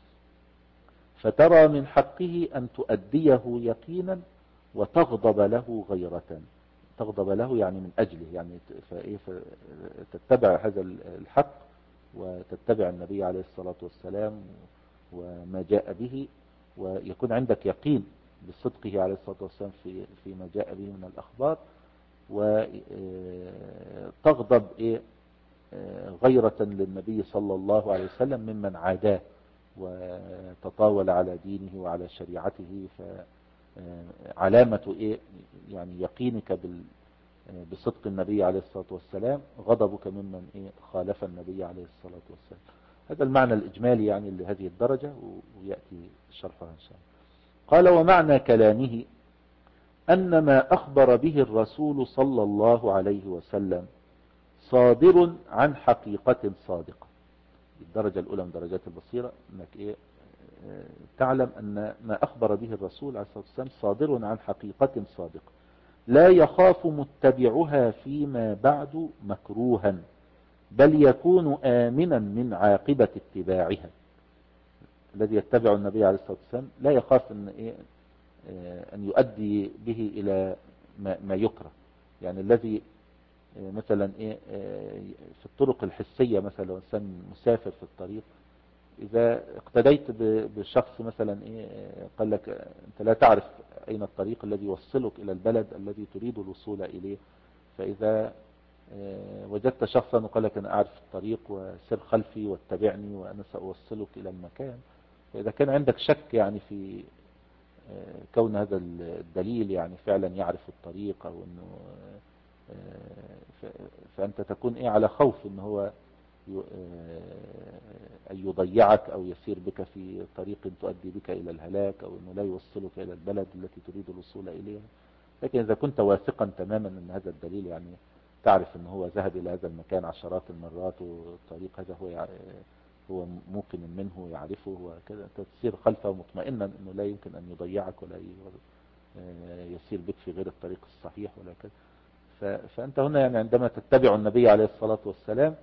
فترى من حقه أن تؤديه يقينا وتغضب له غيرة. تغضب له يعني من أجله، يعني تتبع هذا الحق وتتبع النبي عليه الصلاة والسلام وما جاء به، ويكون عندك يقين بصدقه عليه الصلاة والسلام في فيما جاء به من الأخبار، وتغضب إيه غيرة للنبي صلى الله عليه وسلم ممن عاداه وتطاول على دينه وعلى شريعته. فعلامة إيه يعني يقينك بال بصدق النبي عليه الصلاة والسلام غضبك ممن إيه خالف النبي عليه الصلاة والسلام. هذا المعنى الإجمالي يعني لهذه الدرجة، ويأتي شرحها إن شاء الله. قال: ومعنى كلامه أن ما أخبر به الرسول صلى الله عليه وسلم صادر عن حقيقة صادقة. الدرجة الأولى من درجات البصيرة أنك إيه تعلم أن ما أخبر به الرسول عليه الصلاة والسلام صادر عن حقيقة صادقة، لا يخاف متبعها فيما بعد مكروها، بل يكون آمنا من عاقبة اتباعها. الذي يتبع النبي عليه الصلاة والسلام لا يخاف أن, إيه أن يؤدي به إلى ما, ما يكره. يعني الذي مثلا إيه في الطرق الحسية، مثلا لو إنسان مسافر في الطريق، إذا اقتديت بشخص مثلا إيه قال لك أنت لا تعرف أين الطريق الذي يوصلك إلى البلد الذي تريد الوصول إليه، فإذا وجدت شخصا وقال لك أنا أعرف الطريق وسر خلفي واتبعني وأنا سأوصلك إلى المكان، فإذا كان عندك شك يعني في كون هذا الدليل يعني فعلا يعرف الطريق، أو أنه فأنت تكون إيه على خوف أنه هو أن يضيعك أو يسير بك في طريق تؤدي بك إلى الهلاك، أو أنه لا يوصلك إلى البلد التي تريد الوصول إليها. لكن إذا كنت واثقا تماما أن هذا الدليل يعني تعرف أنه هو ذهب إلى هذا المكان عشرات المرات، والطريق هذا هو هو موقن منه يعرفه وكذا، تسير خلفه مطمئنا أنه لا يمكن أن يضيعك ولا يسير بك في غير الطريق الصحيح ولا كذا. فأنت هنا يعني عندما تتبع النبي عليه الصلاة والسلام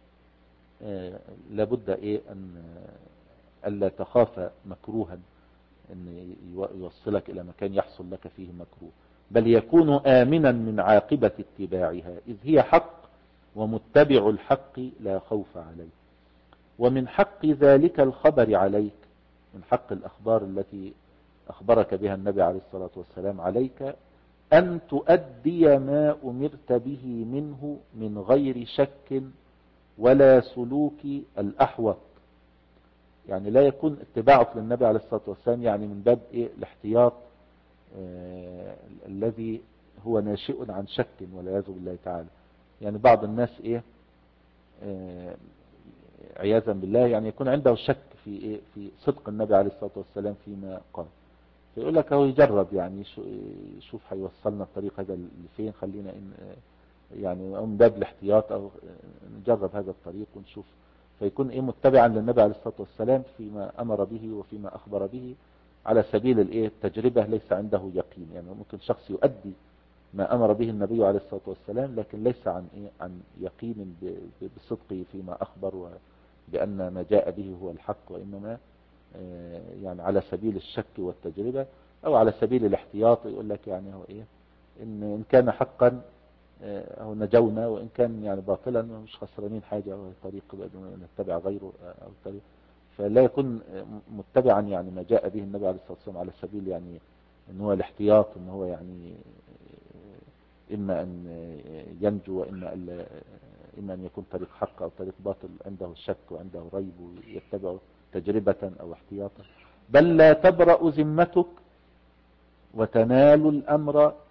لابد إيه أن ألا تخاف مكروها أن يوصلك إلى مكان يحصل لك فيه مكروه، بل يكون آمنا من عاقبة اتباعها، إذ هي حق ومتبع الحق لا خوف عليه. ومن حق ذلك الخبر عليك، من حق الأخبار التي أخبرك بها النبي عليه الصلاة والسلام عليك، أن تؤدي ما أمرت به منه من غير شك ولا سلوك الأحوط. يعني لا يكون اتباعك للنبي عليه الصلاة والسلام يعني من باب إيه الاحتياط آه الذي هو ناشئ عن شك والعياذ بالله تعالى. يعني بعض الناس إيه آه عياذا بالله يعني يكون عنده شك في إيه في صدق النبي عليه الصلاة والسلام فيما قال، فيقول لك هو يجرب يعني شوف هيوصلنا الطريق هذا لفين، خلينا إن يعني من باب الاحتياط أو نجرب هذا الطريق ونشوف، فيكون إيه متبعا للنبي عليه الصلاة والسلام فيما أمر به وفيما أخبر به على سبيل الإيه التجربة، ليس عنده يقين. يعني ممكن شخص يؤدي ما أمر به النبي عليه الصلاة والسلام لكن ليس عن إيه عن يقين بصدقه فيما أخبر وبأن ما جاء به هو الحق، وإنما يعني على سبيل الشك والتجربة أو على سبيل الاحتياط. يقول لك يعني هو إيه إن إن كان حقا أو نجونا، وإن كان يعني باطلا مش خسرانين حاجة، أو طريق نتبع غيره أو طريق. فلا يكون متبعا يعني ما جاء به النبي عليه الصلاة والسلام على سبيل يعني إن هو الاحتياط، إن هو يعني إما أن ينجو وإما أن إما أن يكون طريق حق أو طريق باطل، عنده شك وعنده ريب ويتبعه تجربة أو احتياطا. بل لا تبرأ ذمتك وتنال الأمر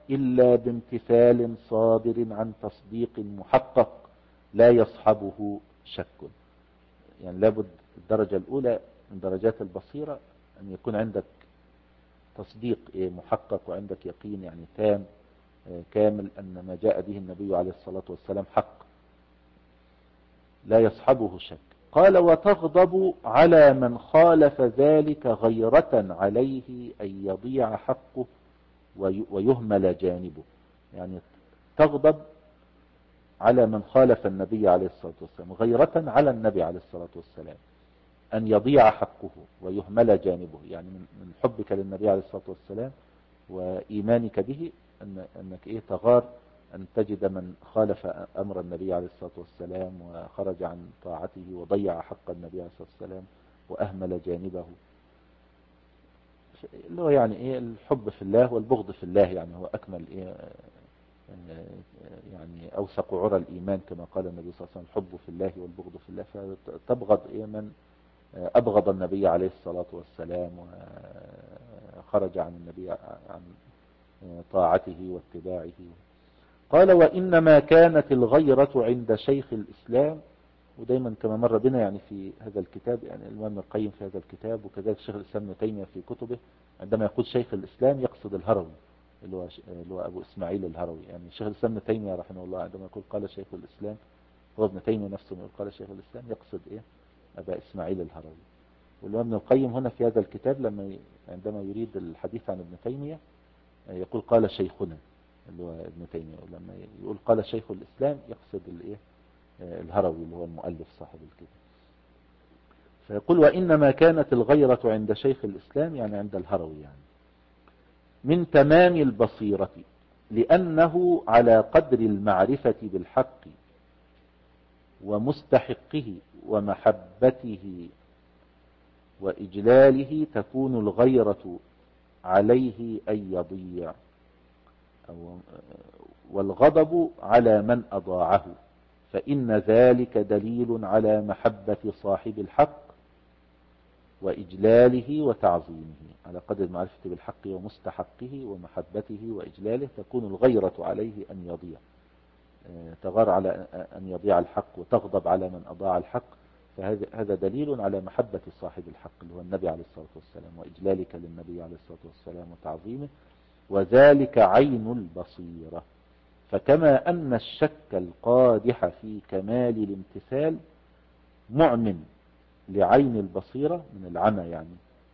إلا بامتثال صادر عن تصديق محقق لا يصحبه شك. يعني لابد الدرجة الأولى من درجات البصيرة أن يكون عندك تصديق محقق وعندك يقين يعني تام كامل أن ما جاء به النبي عليه الصلاة والسلام حق لا يصحبه شك. قال وتغضب على من خالف ذلك غيرة عليه أن يضيع حقه ويهمل جانبه. يعني تغضب على من خالف النبي عليه الصلاة والسلام غيرة على النبي عليه الصلاة والسلام أن يضيع حقه ويهمل جانبه. يعني من حبك للنبي عليه الصلاة والسلام وإيمانك به أن أنك إيه تغار أن تجد من خالف أمر النبي عليه الصلاة والسلام وخرج عن طاعته وضيع حق النبي عليه الصلاة والسلام وأهمل جانبه، اللي هو يعني إيه الحب في الله والبغض في الله. يعني هو أكمل إيه يعني أوثق عرى الإيمان كما قال النبي صلى الله عليه وسلم الحب في الله والبغض في الله. فتبغض إيه من أبغض النبي عليه الصلاة والسلام وخرج عن النبي عن طاعته واتباعه. قال وإنما كانت الغيرة عند شيخ الإسلام، ودايما كما مر بنا يعني في هذا الكتاب يعني الإمام ابن القيم في هذا الكتاب وكذلك شيخ الإسلام ابن تيمية في كتبه عندما يقول شيخ الإسلام يقصد الهروي اللي هو اللي هو أبو إسماعيل الهروي. يعني شيخ الإسلام ابن تيمية رحمه الله عندما يقول قال شيخ الإسلام هو ابن تيمية نفسه يقول قال شيخ الإسلام يقصد إيه أبا إسماعيل الهروي. والإمام ابن القيم هنا في هذا الكتاب لما عندما يريد الحديث عن ابن تيمية يقول قال شيخنا اللي هو ابن تيمية، ولما يقول قال شيخ الإسلام يقصد الايه الهروي اللي هو المؤلف صاحب الكتاب. فيقول وإنما كانت الغيرة عند شيخ الإسلام يعني عند الهروي يعني من تمام البصيرة لأنه على قدر المعرفة بالحق ومستحقه ومحبته وإجلاله تكون الغيرة عليه أن يضيع، والغضب على من أضاعه، فإن ذلك دليل على محبة صاحب الحق وإجلاله وتعظيمه. على قدر المعرفة بالحق ومستحقه ومحبته وإجلاله تكون الغيرة عليه أن يضيع، تغار على أن يضيع الحق وتغضب على من أضاع الحق، فهذا دليل على محبة صاحب الحق اللي هو النبي عليه الصلاة والسلام وإجلالك للنبي عليه الصلاة والسلام وتعظيمه، وذلك عين البصيرة. فكما أن الشك القادح في كمال الامتثال معمن لعين البصيرة من العمى يعني،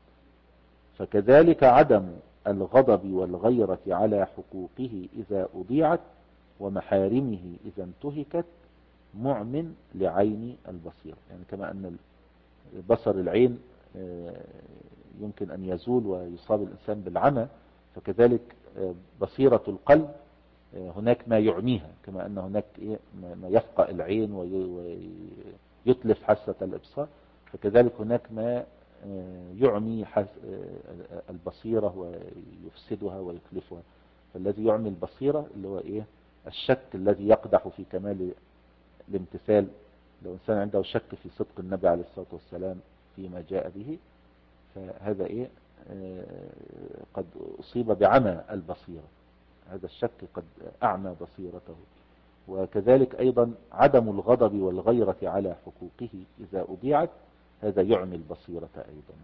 فكذلك عدم الغضب والغيرة على حقوقه إذا أضيعت ومحارمه إذا انتهكت معمن لعين البصيرة. يعني كما أن بصر العين يمكن أن يزول ويصاب الإنسان بالعمى، فكذلك بصيرة القلب هناك ما يعميها، كما أن هناك ما يفقأ العين ويتلف حاسة الإبصار، فكذلك هناك ما يعمي البصيرة ويفسدها ويتلفها. فالذي يعمي البصيرة اللي هو إيه الشك الذي يقدح في كمال الامتثال. لو إنسان عنده شك في صدق النبي عليه الصلاة والسلام فيما جاء به فهذا إيه قد أصيب بعمى البصيرة، هذا الشك قد أعمى بصيرته. وكذلك أيضا عدم الغضب والغيرة على حقوقه إذا أضيعت هذا يعمي البصيرة أيضا.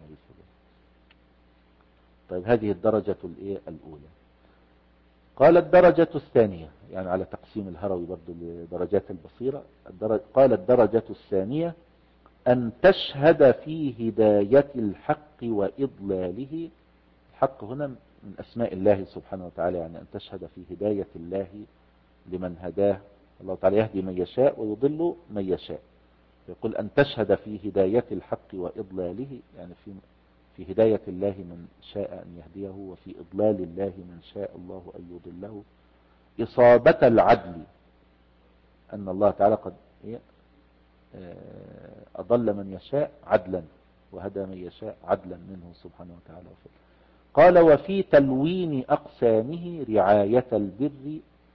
طيب هذه الدرجة الأولى. قال الدرجة الثانية يعني على تقسيم الهروي برضو لدرجات البصيرة. قال الدرجة الثانية أن تشهد في هداية الحق وإضلاله. الحق هنا من أسماء الله سبحانه وتعالى، يعني أن تشهد في هداية الله لمن هداه. الله تعالى يهدي من يشاء ويضل من يشاء، يقول أن تشهد في هداية الحق وإضلاله، يعني في في هداية الله من شاء أن يهديه وفي إضلال الله من شاء الله أن يضله. إصابة العدل أن الله تعالى قد أضل من يشاء عدلا وهدى من يشاء عدلا منه سبحانه وتعالى. قال وفي تلوين أقسامه رعاية البر.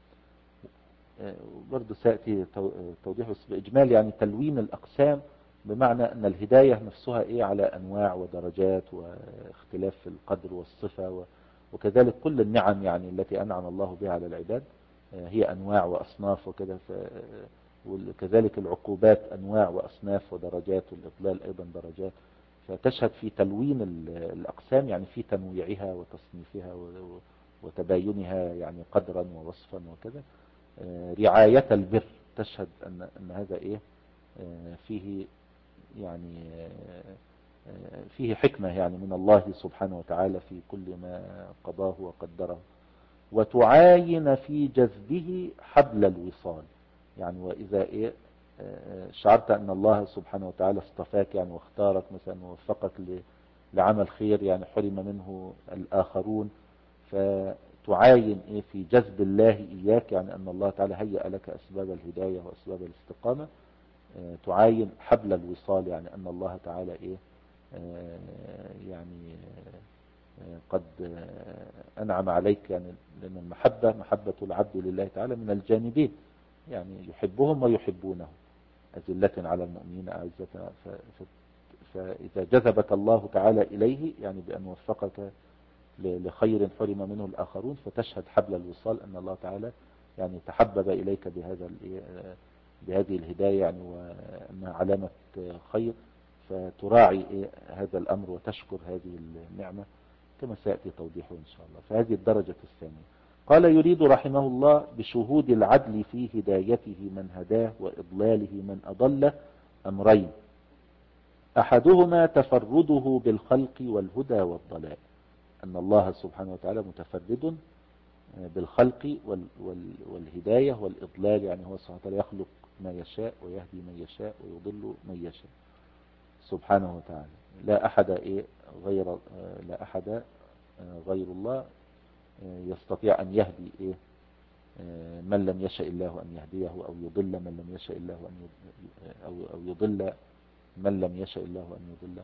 برضو سيأتي توضيح بإجمال، يعني تلوين الأقسام بمعنى أن الهداية نفسها إيه على أنواع ودرجات واختلاف في القدر والصفة وكذلك كل النعم يعني التي أنعم الله بها على العباد هي أنواع وأصناف وكذا. وكذلك العقوبات أنواع وأصناف ودرجات، والإضلال أيضا درجات. فتشهد في تلوين الأقسام يعني في تنويعها وتصنيفها وتباينها يعني قدرا ووصفا وكذا. رعاية البر تشهد أن أن هذا إيه فيه يعني فيه حكمة يعني من الله سبحانه وتعالى في كل ما قضاه وقدره. وتعاين في جذبه حبل الوصال، يعني وإذا إيه شعرت أن الله سبحانه وتعالى اصطفاك يعني واختارك مثلا ووفقك لعمل خير يعني حرم منه الآخرون، فتعاين إيه في جذب الله إياك، يعني أن الله تعالى هيأ لك أسباب الهداية وأسباب الاستقامة. تعاين حبل الوصال، يعني أن الله تعالى إيه يعني قد أنعم عليك، يعني لأن المحبة محبة العبد لله تعالى من الجانبين، يعني يحبهم ويحبونه، أذلة على المؤمنين أعزة. فإذا جذبك الله تعالى إليه يعني بأن وفقك لخير حرم منه الآخرون، فتشهد حبل الوصال أن الله تعالى يعني تحبب إليك بهذا بهذه الهداية يعني وأنها علامة خير، فتراعي هذا الأمر وتشكر هذه النعمة كما سيأتي توضيحه إن شاء الله. فهذه الدرجة الثانية. قال يريد رحمه الله بشهود العدل في هدايته من هداه وإضلاله من أضله أمرين: أحدهما تفرده بالخلق والهدى والضلال، أن الله سبحانه وتعالى متفرد بالخلق والهداية والإضلال، يعني هو سبحانه وتعالى يخلق ما يشاء ويهدي من يشاء ويضل من يشاء سبحانه وتعالى. لا أحد إيه غير لا أحد غير الله يستطيع أن يهدي إيه من لم يشاء الله أن يهديه، أو يضل من لم يشاء الله أن أو أو يضل من لم يشاء الله أن يضله.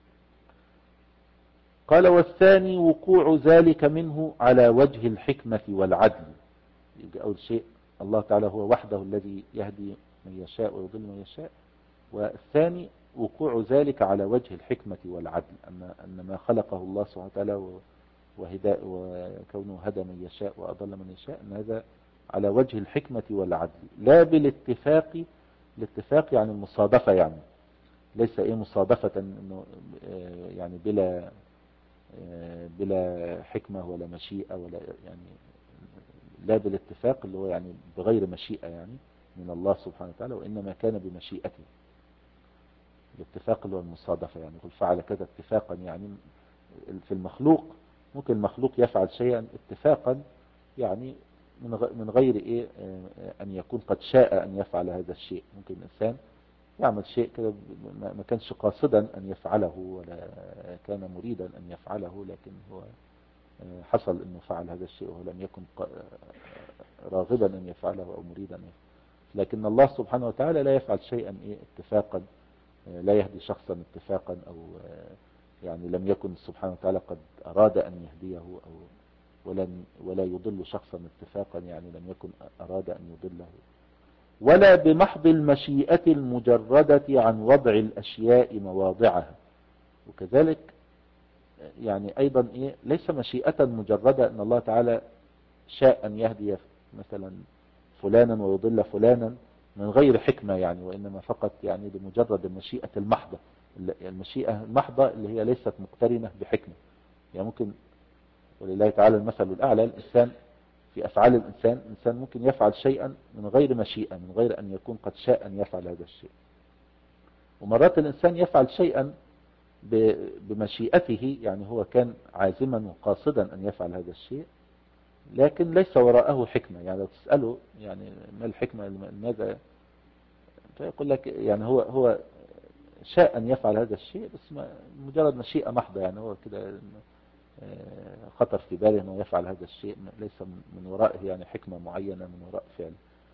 قال والثاني وقوع ذلك منه على وجه الحكمة والعدل. يبقى أول شيء الله تعالى هو وحده الذي يهدي من يشاء ويضل من يشاء، والثاني وقوع ذلك على وجه الحكمة والعدل، أن أن ما خلقه الله سبحانه وتعالى وهداء وكونه هدى من يشاء وأضل من يشاء، أن هذا على وجه الحكمة والعدل لا بالاتفاق. الاتفاق يعني المصادفة، يعني ليس ايه مصادفة انه يعني بلا بلا حكمة ولا مشيئة ولا يعني لا بالاتفاق اللي هو يعني بغير مشيئة يعني من الله سبحانه وتعالى، وإنما كان بمشيئته. الاتفاق اللي هو المصادفة، يعني يقول فعل كذا اتفاقا، يعني في المخلوق ممكن المخلوق يفعل شيئا اتفاقا يعني من غير ايه ان يكون قد شاء ان يفعل هذا الشيء. ممكن الانسان يعمل شيء كده ما كانش قاصدا ان يفعله ولا كان مريدا ان يفعله، لكن هو حصل انه فعل هذا الشيء وهو لم يكن راغبا ان يفعله او مريدا أن يفعله. لكن الله سبحانه وتعالى لا يفعل شيئا ايه اتفاقا، لا يهدي شخصا اتفاقا، او يعني لم يكن سبحانه وتعالى قد اراد ان يهديه، او ولن ولا يضل شخصا اتفاقا، يعني لم يكن اراد ان يضله، ولا بمحض المشيئة المجردة عن وضع الاشياء مواضعها. وكذلك يعني ايضا ايه ليس مشيئة مجردة ان الله تعالى شاء ان يهدي مثلا فلانا ويضل فلانا من غير حكمة يعني، وإنما فقط يعني بمجرد المشيئة المحضة. المشيئة المحضة اللي هي ليست مقترنة بحكمة. يعني ممكن ولله تعالى المثل الأعلى، الإنسان في أفعال الإنسان الإنسان ممكن يفعل شيئا من غير مشيئة، من غير أن يكون قد شاء أن يفعل هذا الشيء. ومرات الإنسان يفعل شيئا بمشيئته، يعني هو كان عازما وقاصدا أن يفعل هذا الشيء، لكن ليس وراءه حكمة. يعني لو تسأله يعني ما الحكمة ماذا، فيقول لك يعني هو هو شاء أن يفعل هذا الشيء، بس مجرد مشيئة محضة، يعني هو كده خطر في باله أنه يفعل هذا الشيء، ليس من ورائه يعني حكمة معينة من وراء فعل.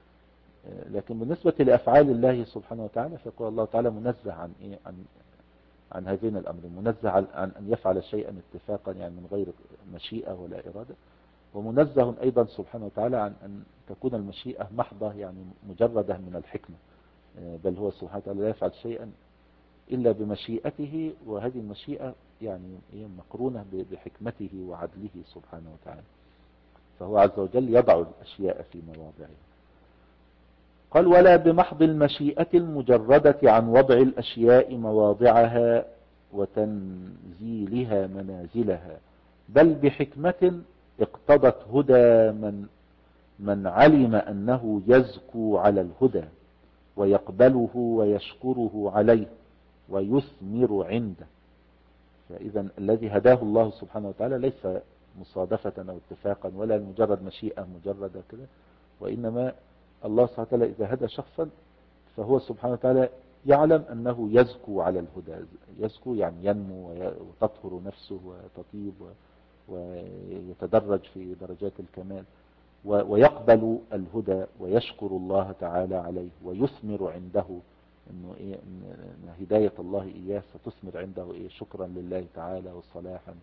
لكن بالنسبة لأفعال الله سبحانه وتعالى فيقول الله تعالى منزه عن إيه عن عن هذين الأمر، منزه عن أن يفعل شيئا اتفاقا يعني من غير مشيئة ولا إرادة، ومنزه أيضا سبحانه وتعالى عن أن تكون المشيئة محضة يعني مجردة من الحكمة، بل هو سبحانه وتعالى لا يفعل شيئا إلا بمشيئته، وهذه المشيئة يعني مقرونة بحكمته وعدله سبحانه وتعالى. فهو عز وجل يضع الأشياء في مواضعها. قال ولا بمحض المشيئة المجردة عن وضع الأشياء مواضعها وتنزيلها منازلها، بل بحكمة اقتضت هدى من من علم أنه يزكو على الهدى ويقبله ويشكره عليه ويثمر عنده. فإذا الذي هداه الله سبحانه وتعالى ليس مصادفة أو اتفاقا ولا مجرد مشيئة مجردة كده، وإنما الله سبحانه وتعالى إذا هدى شخصا فهو سبحانه وتعالى يعلم أنه يزكو على الهدى. يزكو يعني ينمو وتطهر نفسه وتطيب ويتدرج في درجات الكمال، ويقبل الهدى ويشكر الله تعالى عليه ويثمر عنده انه ايه ان هداية الله اياه ستثمر عنده ايه شكرا لله تعالى وصلاحا.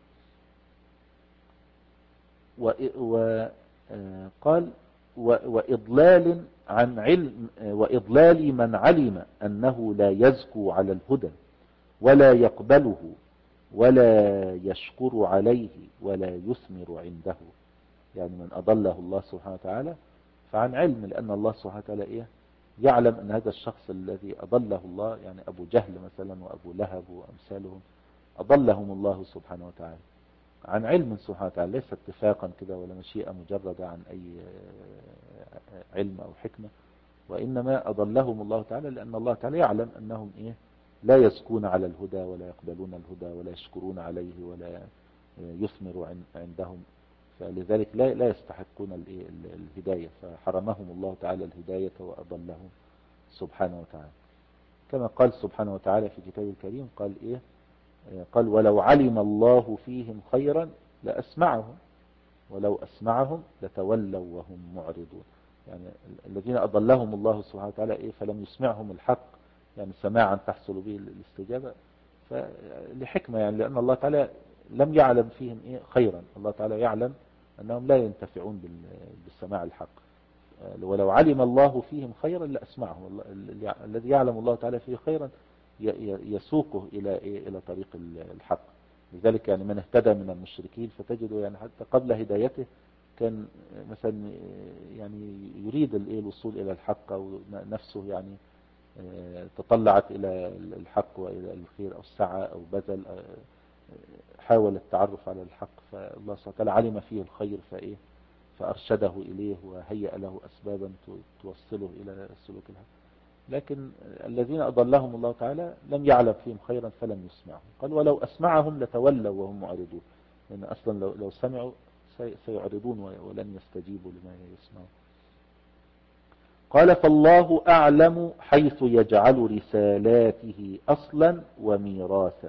وقال وإضلال عن علم وإضلال من علم أنه لا يزكو على الهدى ولا يقبله ولا يشكر عليه ولا يثمر عنده. يعني من أضله الله سبحانه وتعالى فعن علم، لأن الله سبحانه وتعالى إيه يعلم أن هذا الشخص الذي أضله الله، يعني أبو جهل مثلا وأبو لهب وأمثالهم أضلهم الله سبحانه وتعالى عن علم سبحانه وتعالى، ليس اتفاقا كده ولا مشيئة مجردة عن أي علم أو حكمة، وإنما أضلهم الله تعالى لأن الله تعالى يعلم أنهم إيه لا يزكون على الهدى ولا يقبلون الهدى ولا يشكرون عليه ولا يثمر عندهم، فلذلك لا لا يستحقون الهداية، فحرمهم الله تعالى الهداية وأضلهم سبحانه وتعالى. كما قال سبحانه وتعالى في كتابه الكريم قال إيه قال ولو علم الله فيهم خيرا لأسمعهم ولو أسمعهم لتولوا وهم معرضون. يعني الذين أضلهم الله سبحانه وتعالى إيه فلم يسمعهم الحق، يعني سماعا تحصل به الاستجابة فلحكمة، يعني لأن الله تعالى لم يعلم فيهم إيه خيرا، الله تعالى يعلم أنهم لا ينتفعون بالسماع الحق. ولو علم الله فيهم خيرا لأسمعهم، الذي يعلم الله تعالى فيه خيرا يسوقه إلى إيه إلى طريق الحق. لذلك يعني من اهتدى من المشركين فتجده يعني حتى قبل هدايته كان مثلا يعني يريد الوصول إلى الحق أو نفسه يعني تطلعت إلى الحق وإلى الخير أو السعة أو بذل حاول التعرف على الحق، فالله سبحانه وتعالى علم فيه الخير فإيه فأرشده إليه وهيأ له أسبابا توصله إلى سلوك الحق. لكن الذين أضلهم الله تعالى لم يعلم فيهم خيرا فلم يسمعهم. قال ولو أسمعهم لتولوا وهم معرضون، لأن أصلا لو, لو سمعوا سيعرضون ولن يستجيبوا لما يسمعون. قال فالله أعلم حيث يجعل رسالاته أصلا وميراثا.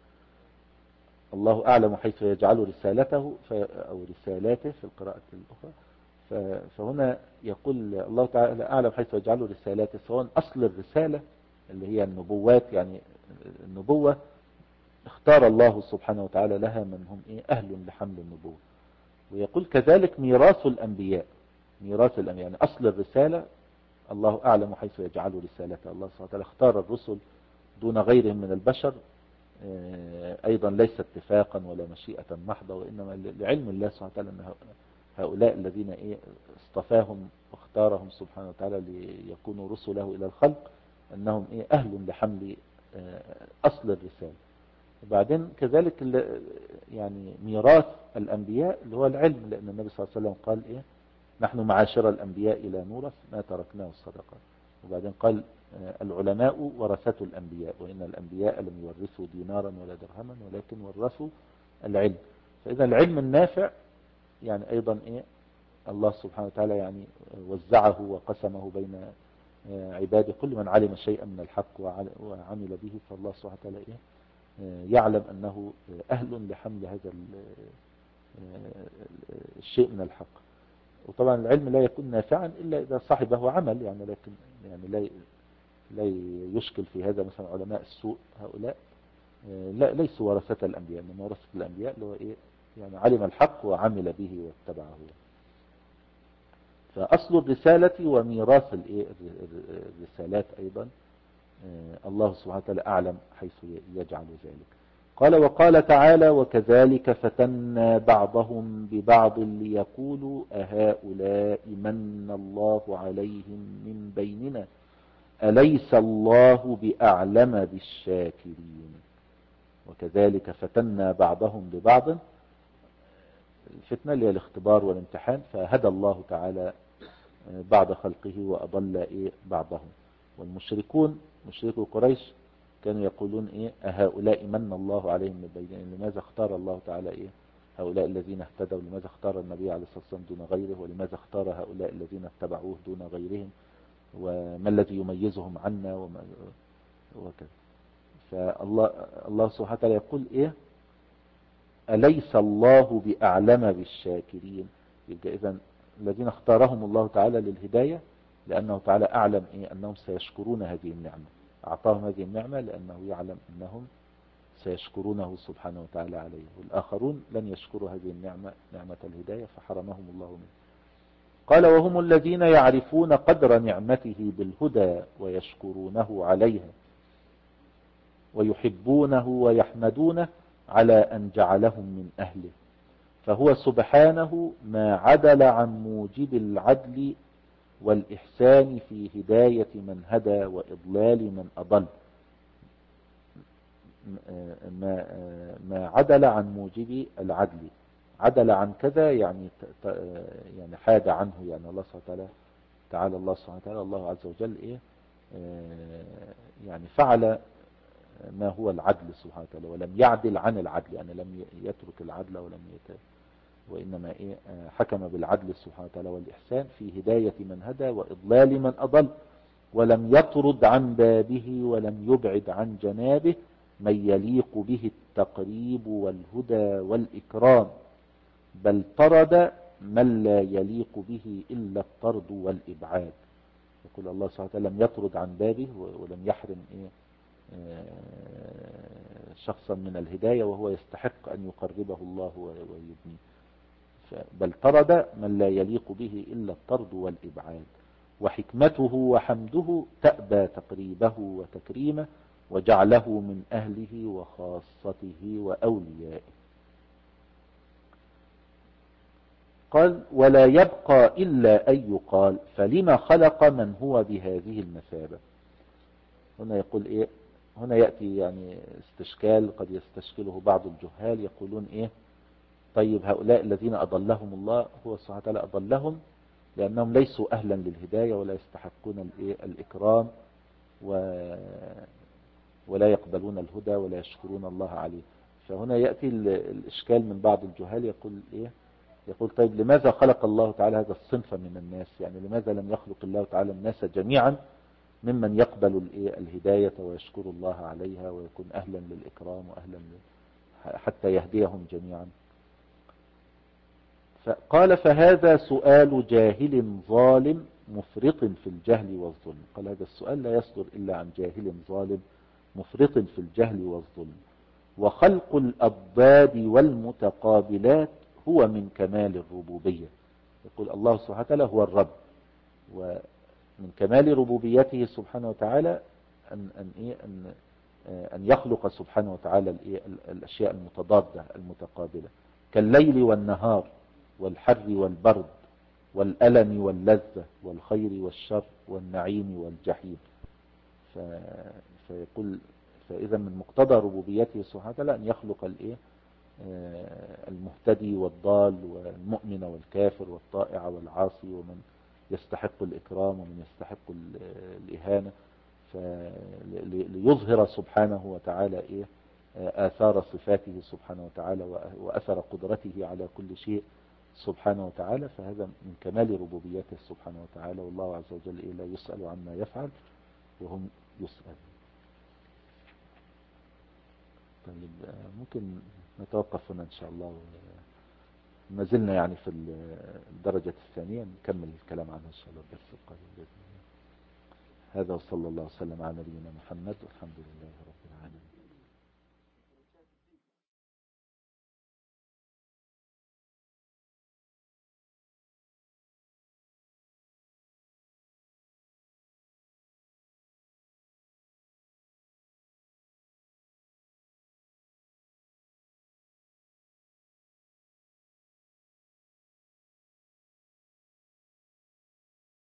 الله أعلم حيث يجعل رسالته أو رسالاته في القراءة الأخرى، فهنا يقول الله تعالى أعلم حيث يجعل رسالاته، سواء أصل الرسالة اللي هي النبوات، يعني النبوة اختار الله سبحانه وتعالى لها من هم إيه أهل لحمل النبوة. ويقول كذلك ميراث الأنبياء، ميراث الأنبياء يعني أصل الرسالة الله أعلم حيث يجعل رسالته، الله سبحانه وتعالى اختار الرسل دون غيرهم من البشر أيضا ليس اتفاقا ولا مشيئة محضة، وإنما لعلم الله سبحانه وتعالى أن هؤلاء الذين إيه اصطفاهم واختارهم سبحانه وتعالى ليكونوا رسله إلى الخلق أنهم إيه أهل لحمل أصل الرسالة. وبعدين كذلك يعني ميراث الأنبياء اللي هو العلم، لأن النبي صلى الله عليه وسلم قال إيه نحن معاشر الأنبياء لا نورث ما تركناه الصدقات. وبعدين قال العلماء ورثة الأنبياء وإن الأنبياء لم يورثوا دينارا ولا درهما ولكن ورثوا العلم. فإذا العلم النافع يعني أيضا إيه الله سبحانه وتعالى يعني وزعه وقسمه بين عباده، كل من علم شيئا من الحق وعمل به فالله سبحانه وتعالى إيه يعلم أنه أهل لحمل هذا الشيء من الحق. وطبعا العلم لا يكون نافعا إلا إذا صاحبه عمل، يعني لكن يعني لا لا يشكل في هذا مثلا علماء السوء هؤلاء لا ليسوا ورثة الأنبياء، إنما ورثة الأنبياء اللي هو إيه يعني علم الحق وعمل به واتبعه. فأصل الرسالة وميراث الرسالات أيضا الله سبحانه وتعالى أعلم حيث يجعل ذلك. قال وقال تعالى وكذلك فتنا بعضهم ببعض ليقولوا أهؤلاء من الله عليهم من بيننا أليس الله بأعلم بالشاكرين. وكذلك فتنا بعضهم ببعض، الفتنة اللي هي الاختبار والامتحان، فهدى الله تعالى بعض خلقه وأضل إيه بعضهم. والمشركون مشركو قريش كانوا يقولون إيه أهؤلاء من الله عليهم من بيننا، لماذا اختار الله تعالى إيه هؤلاء الذين اهتدوا، لماذا اختار النبي عليه الصلاة والسلام دون غيره، ولماذا اختار هؤلاء الذين اتبعوه دون غيرهم، وما الذي يميزهم عنا وما وكذا. فالله الله سبحانه وتعالى يقول إيه أليس الله بأعلم بالشاكرين. يبقى إذن الذين اختارهم الله تعالى للهداية لأنه تعالى أعلم إيه أنهم سيشكرون هذه النعمة، أعطاهم هذه النعمة لأنه يعلم أنهم سيشكرونه سبحانه وتعالى عليه، والآخرون لن يشكروا هذه النعمة نعمة الهداية فحرمهم الله منه. قال وهم الذين يعرفون قدر نعمته بالهدى ويشكرونه عليها ويحبونه ويحمدونه على أن جعلهم من أهله، فهو سبحانه ما عدل عن موجب العدل والإحسان في هداية من هدى وإضلال من أضل. ما, ما عدل عن موجب العدل، عدل عن كذا يعني يعني حاد عنه، يعني الله سبحانه وتعالى تعالى الله سبحانه وتعالى الله عز وجل إيه يعني فعل ما هو العدل سبحانه وتعالى ولم يعدل عن العدل، يعني لم يترك العدل ولم يترك، وإنما إيه حكم بالعدل سبحانه وتعالى والإحسان في هداية من هدى وإضلال من أضل، ولم يطرد عن بابه ولم يبعد عن جنابه من يليق به التقريب والهدى والإكرام، بل طرد من لا يليق به إلا الطرد والإبعاد. يقول الله سبحانه وتعالى لم يطرد عن بابه ولم يحرم إيه شخصا من الهداية وهو يستحق أن يقربه الله ويبنيه، بل طرد من لا يليق به إلا الطرد والإبعاد. وحكمته وحمده تأبى تقريبه وتكريمه وجعله من أهله وخاصته وأوليائه. قال ولا يبقى إلا أن يقال فلما خلق من هو بهذه المثابة. هنا يقول إيه هنا يأتي يعني استشكال قد يستشكله بعض الجهال، يقولون إيه طيب هؤلاء الذين أضلهم الله هو سبحانه وتعالى أضلهم لأنهم ليسوا أهلا للهداية ولا يستحقون الإكرام ولا يقبلون الهدى ولا يشكرون الله عليه. فهنا يأتي الإشكال من بعض الجهال، يقول إيه يقول طيب لماذا خلق الله تعالى هذا الصنف من الناس، يعني لماذا لم يخلق الله تعالى الناس جميعا ممن يقبل الهداية ويشكر الله عليها ويكون أهلا للإكرام وأهلا حتى يهديهم جميعا. فقال فهذا سؤال جاهل ظالم مفرط في الجهل والظلم. قال هذا السؤال لا يصدر إلا عن جاهل ظالم مفرط في الجهل والظلم. وخلق الأضداد والمتقابلات هو من كمال الربوبية. يقول الله سبحانه وتعالى هو الرب، ومن كمال ربوبيته سبحانه وتعالى أن, أن, إيه أن, أن يخلق سبحانه وتعالى الأشياء المتضادة المتقابلة كالليل والنهار والحر والبرد والألم واللذة والخير والشر والنعيم والجحيم. فيقول فإذا من مقتضى ربوبيته سبحانه وتعالى أن يخلق الإيه المهتدي والضال والمؤمن والكافر والطائع والعاصي ومن يستحق الإكرام ومن يستحق الإهانة، ليظهر سبحانه وتعالى إيه آثار صفاته سبحانه وتعالى وأثر قدرته على كل شيء سبحانه وتعالى. فهذا من كمال ربوبيته سبحانه وتعالى، والله عز وجل إيه لا يسأل عما يفعل وهم يسأل. طيب ممكن نتوقف هنا إن شاء الله، ما زلنا يعني في الدرجة الثانية نكمل الكلام عنها إن شاء الله الدرس القادم بإذن الله. هذا وصلى الله وسلم على نبينا محمد والحمد لله رب العالمين.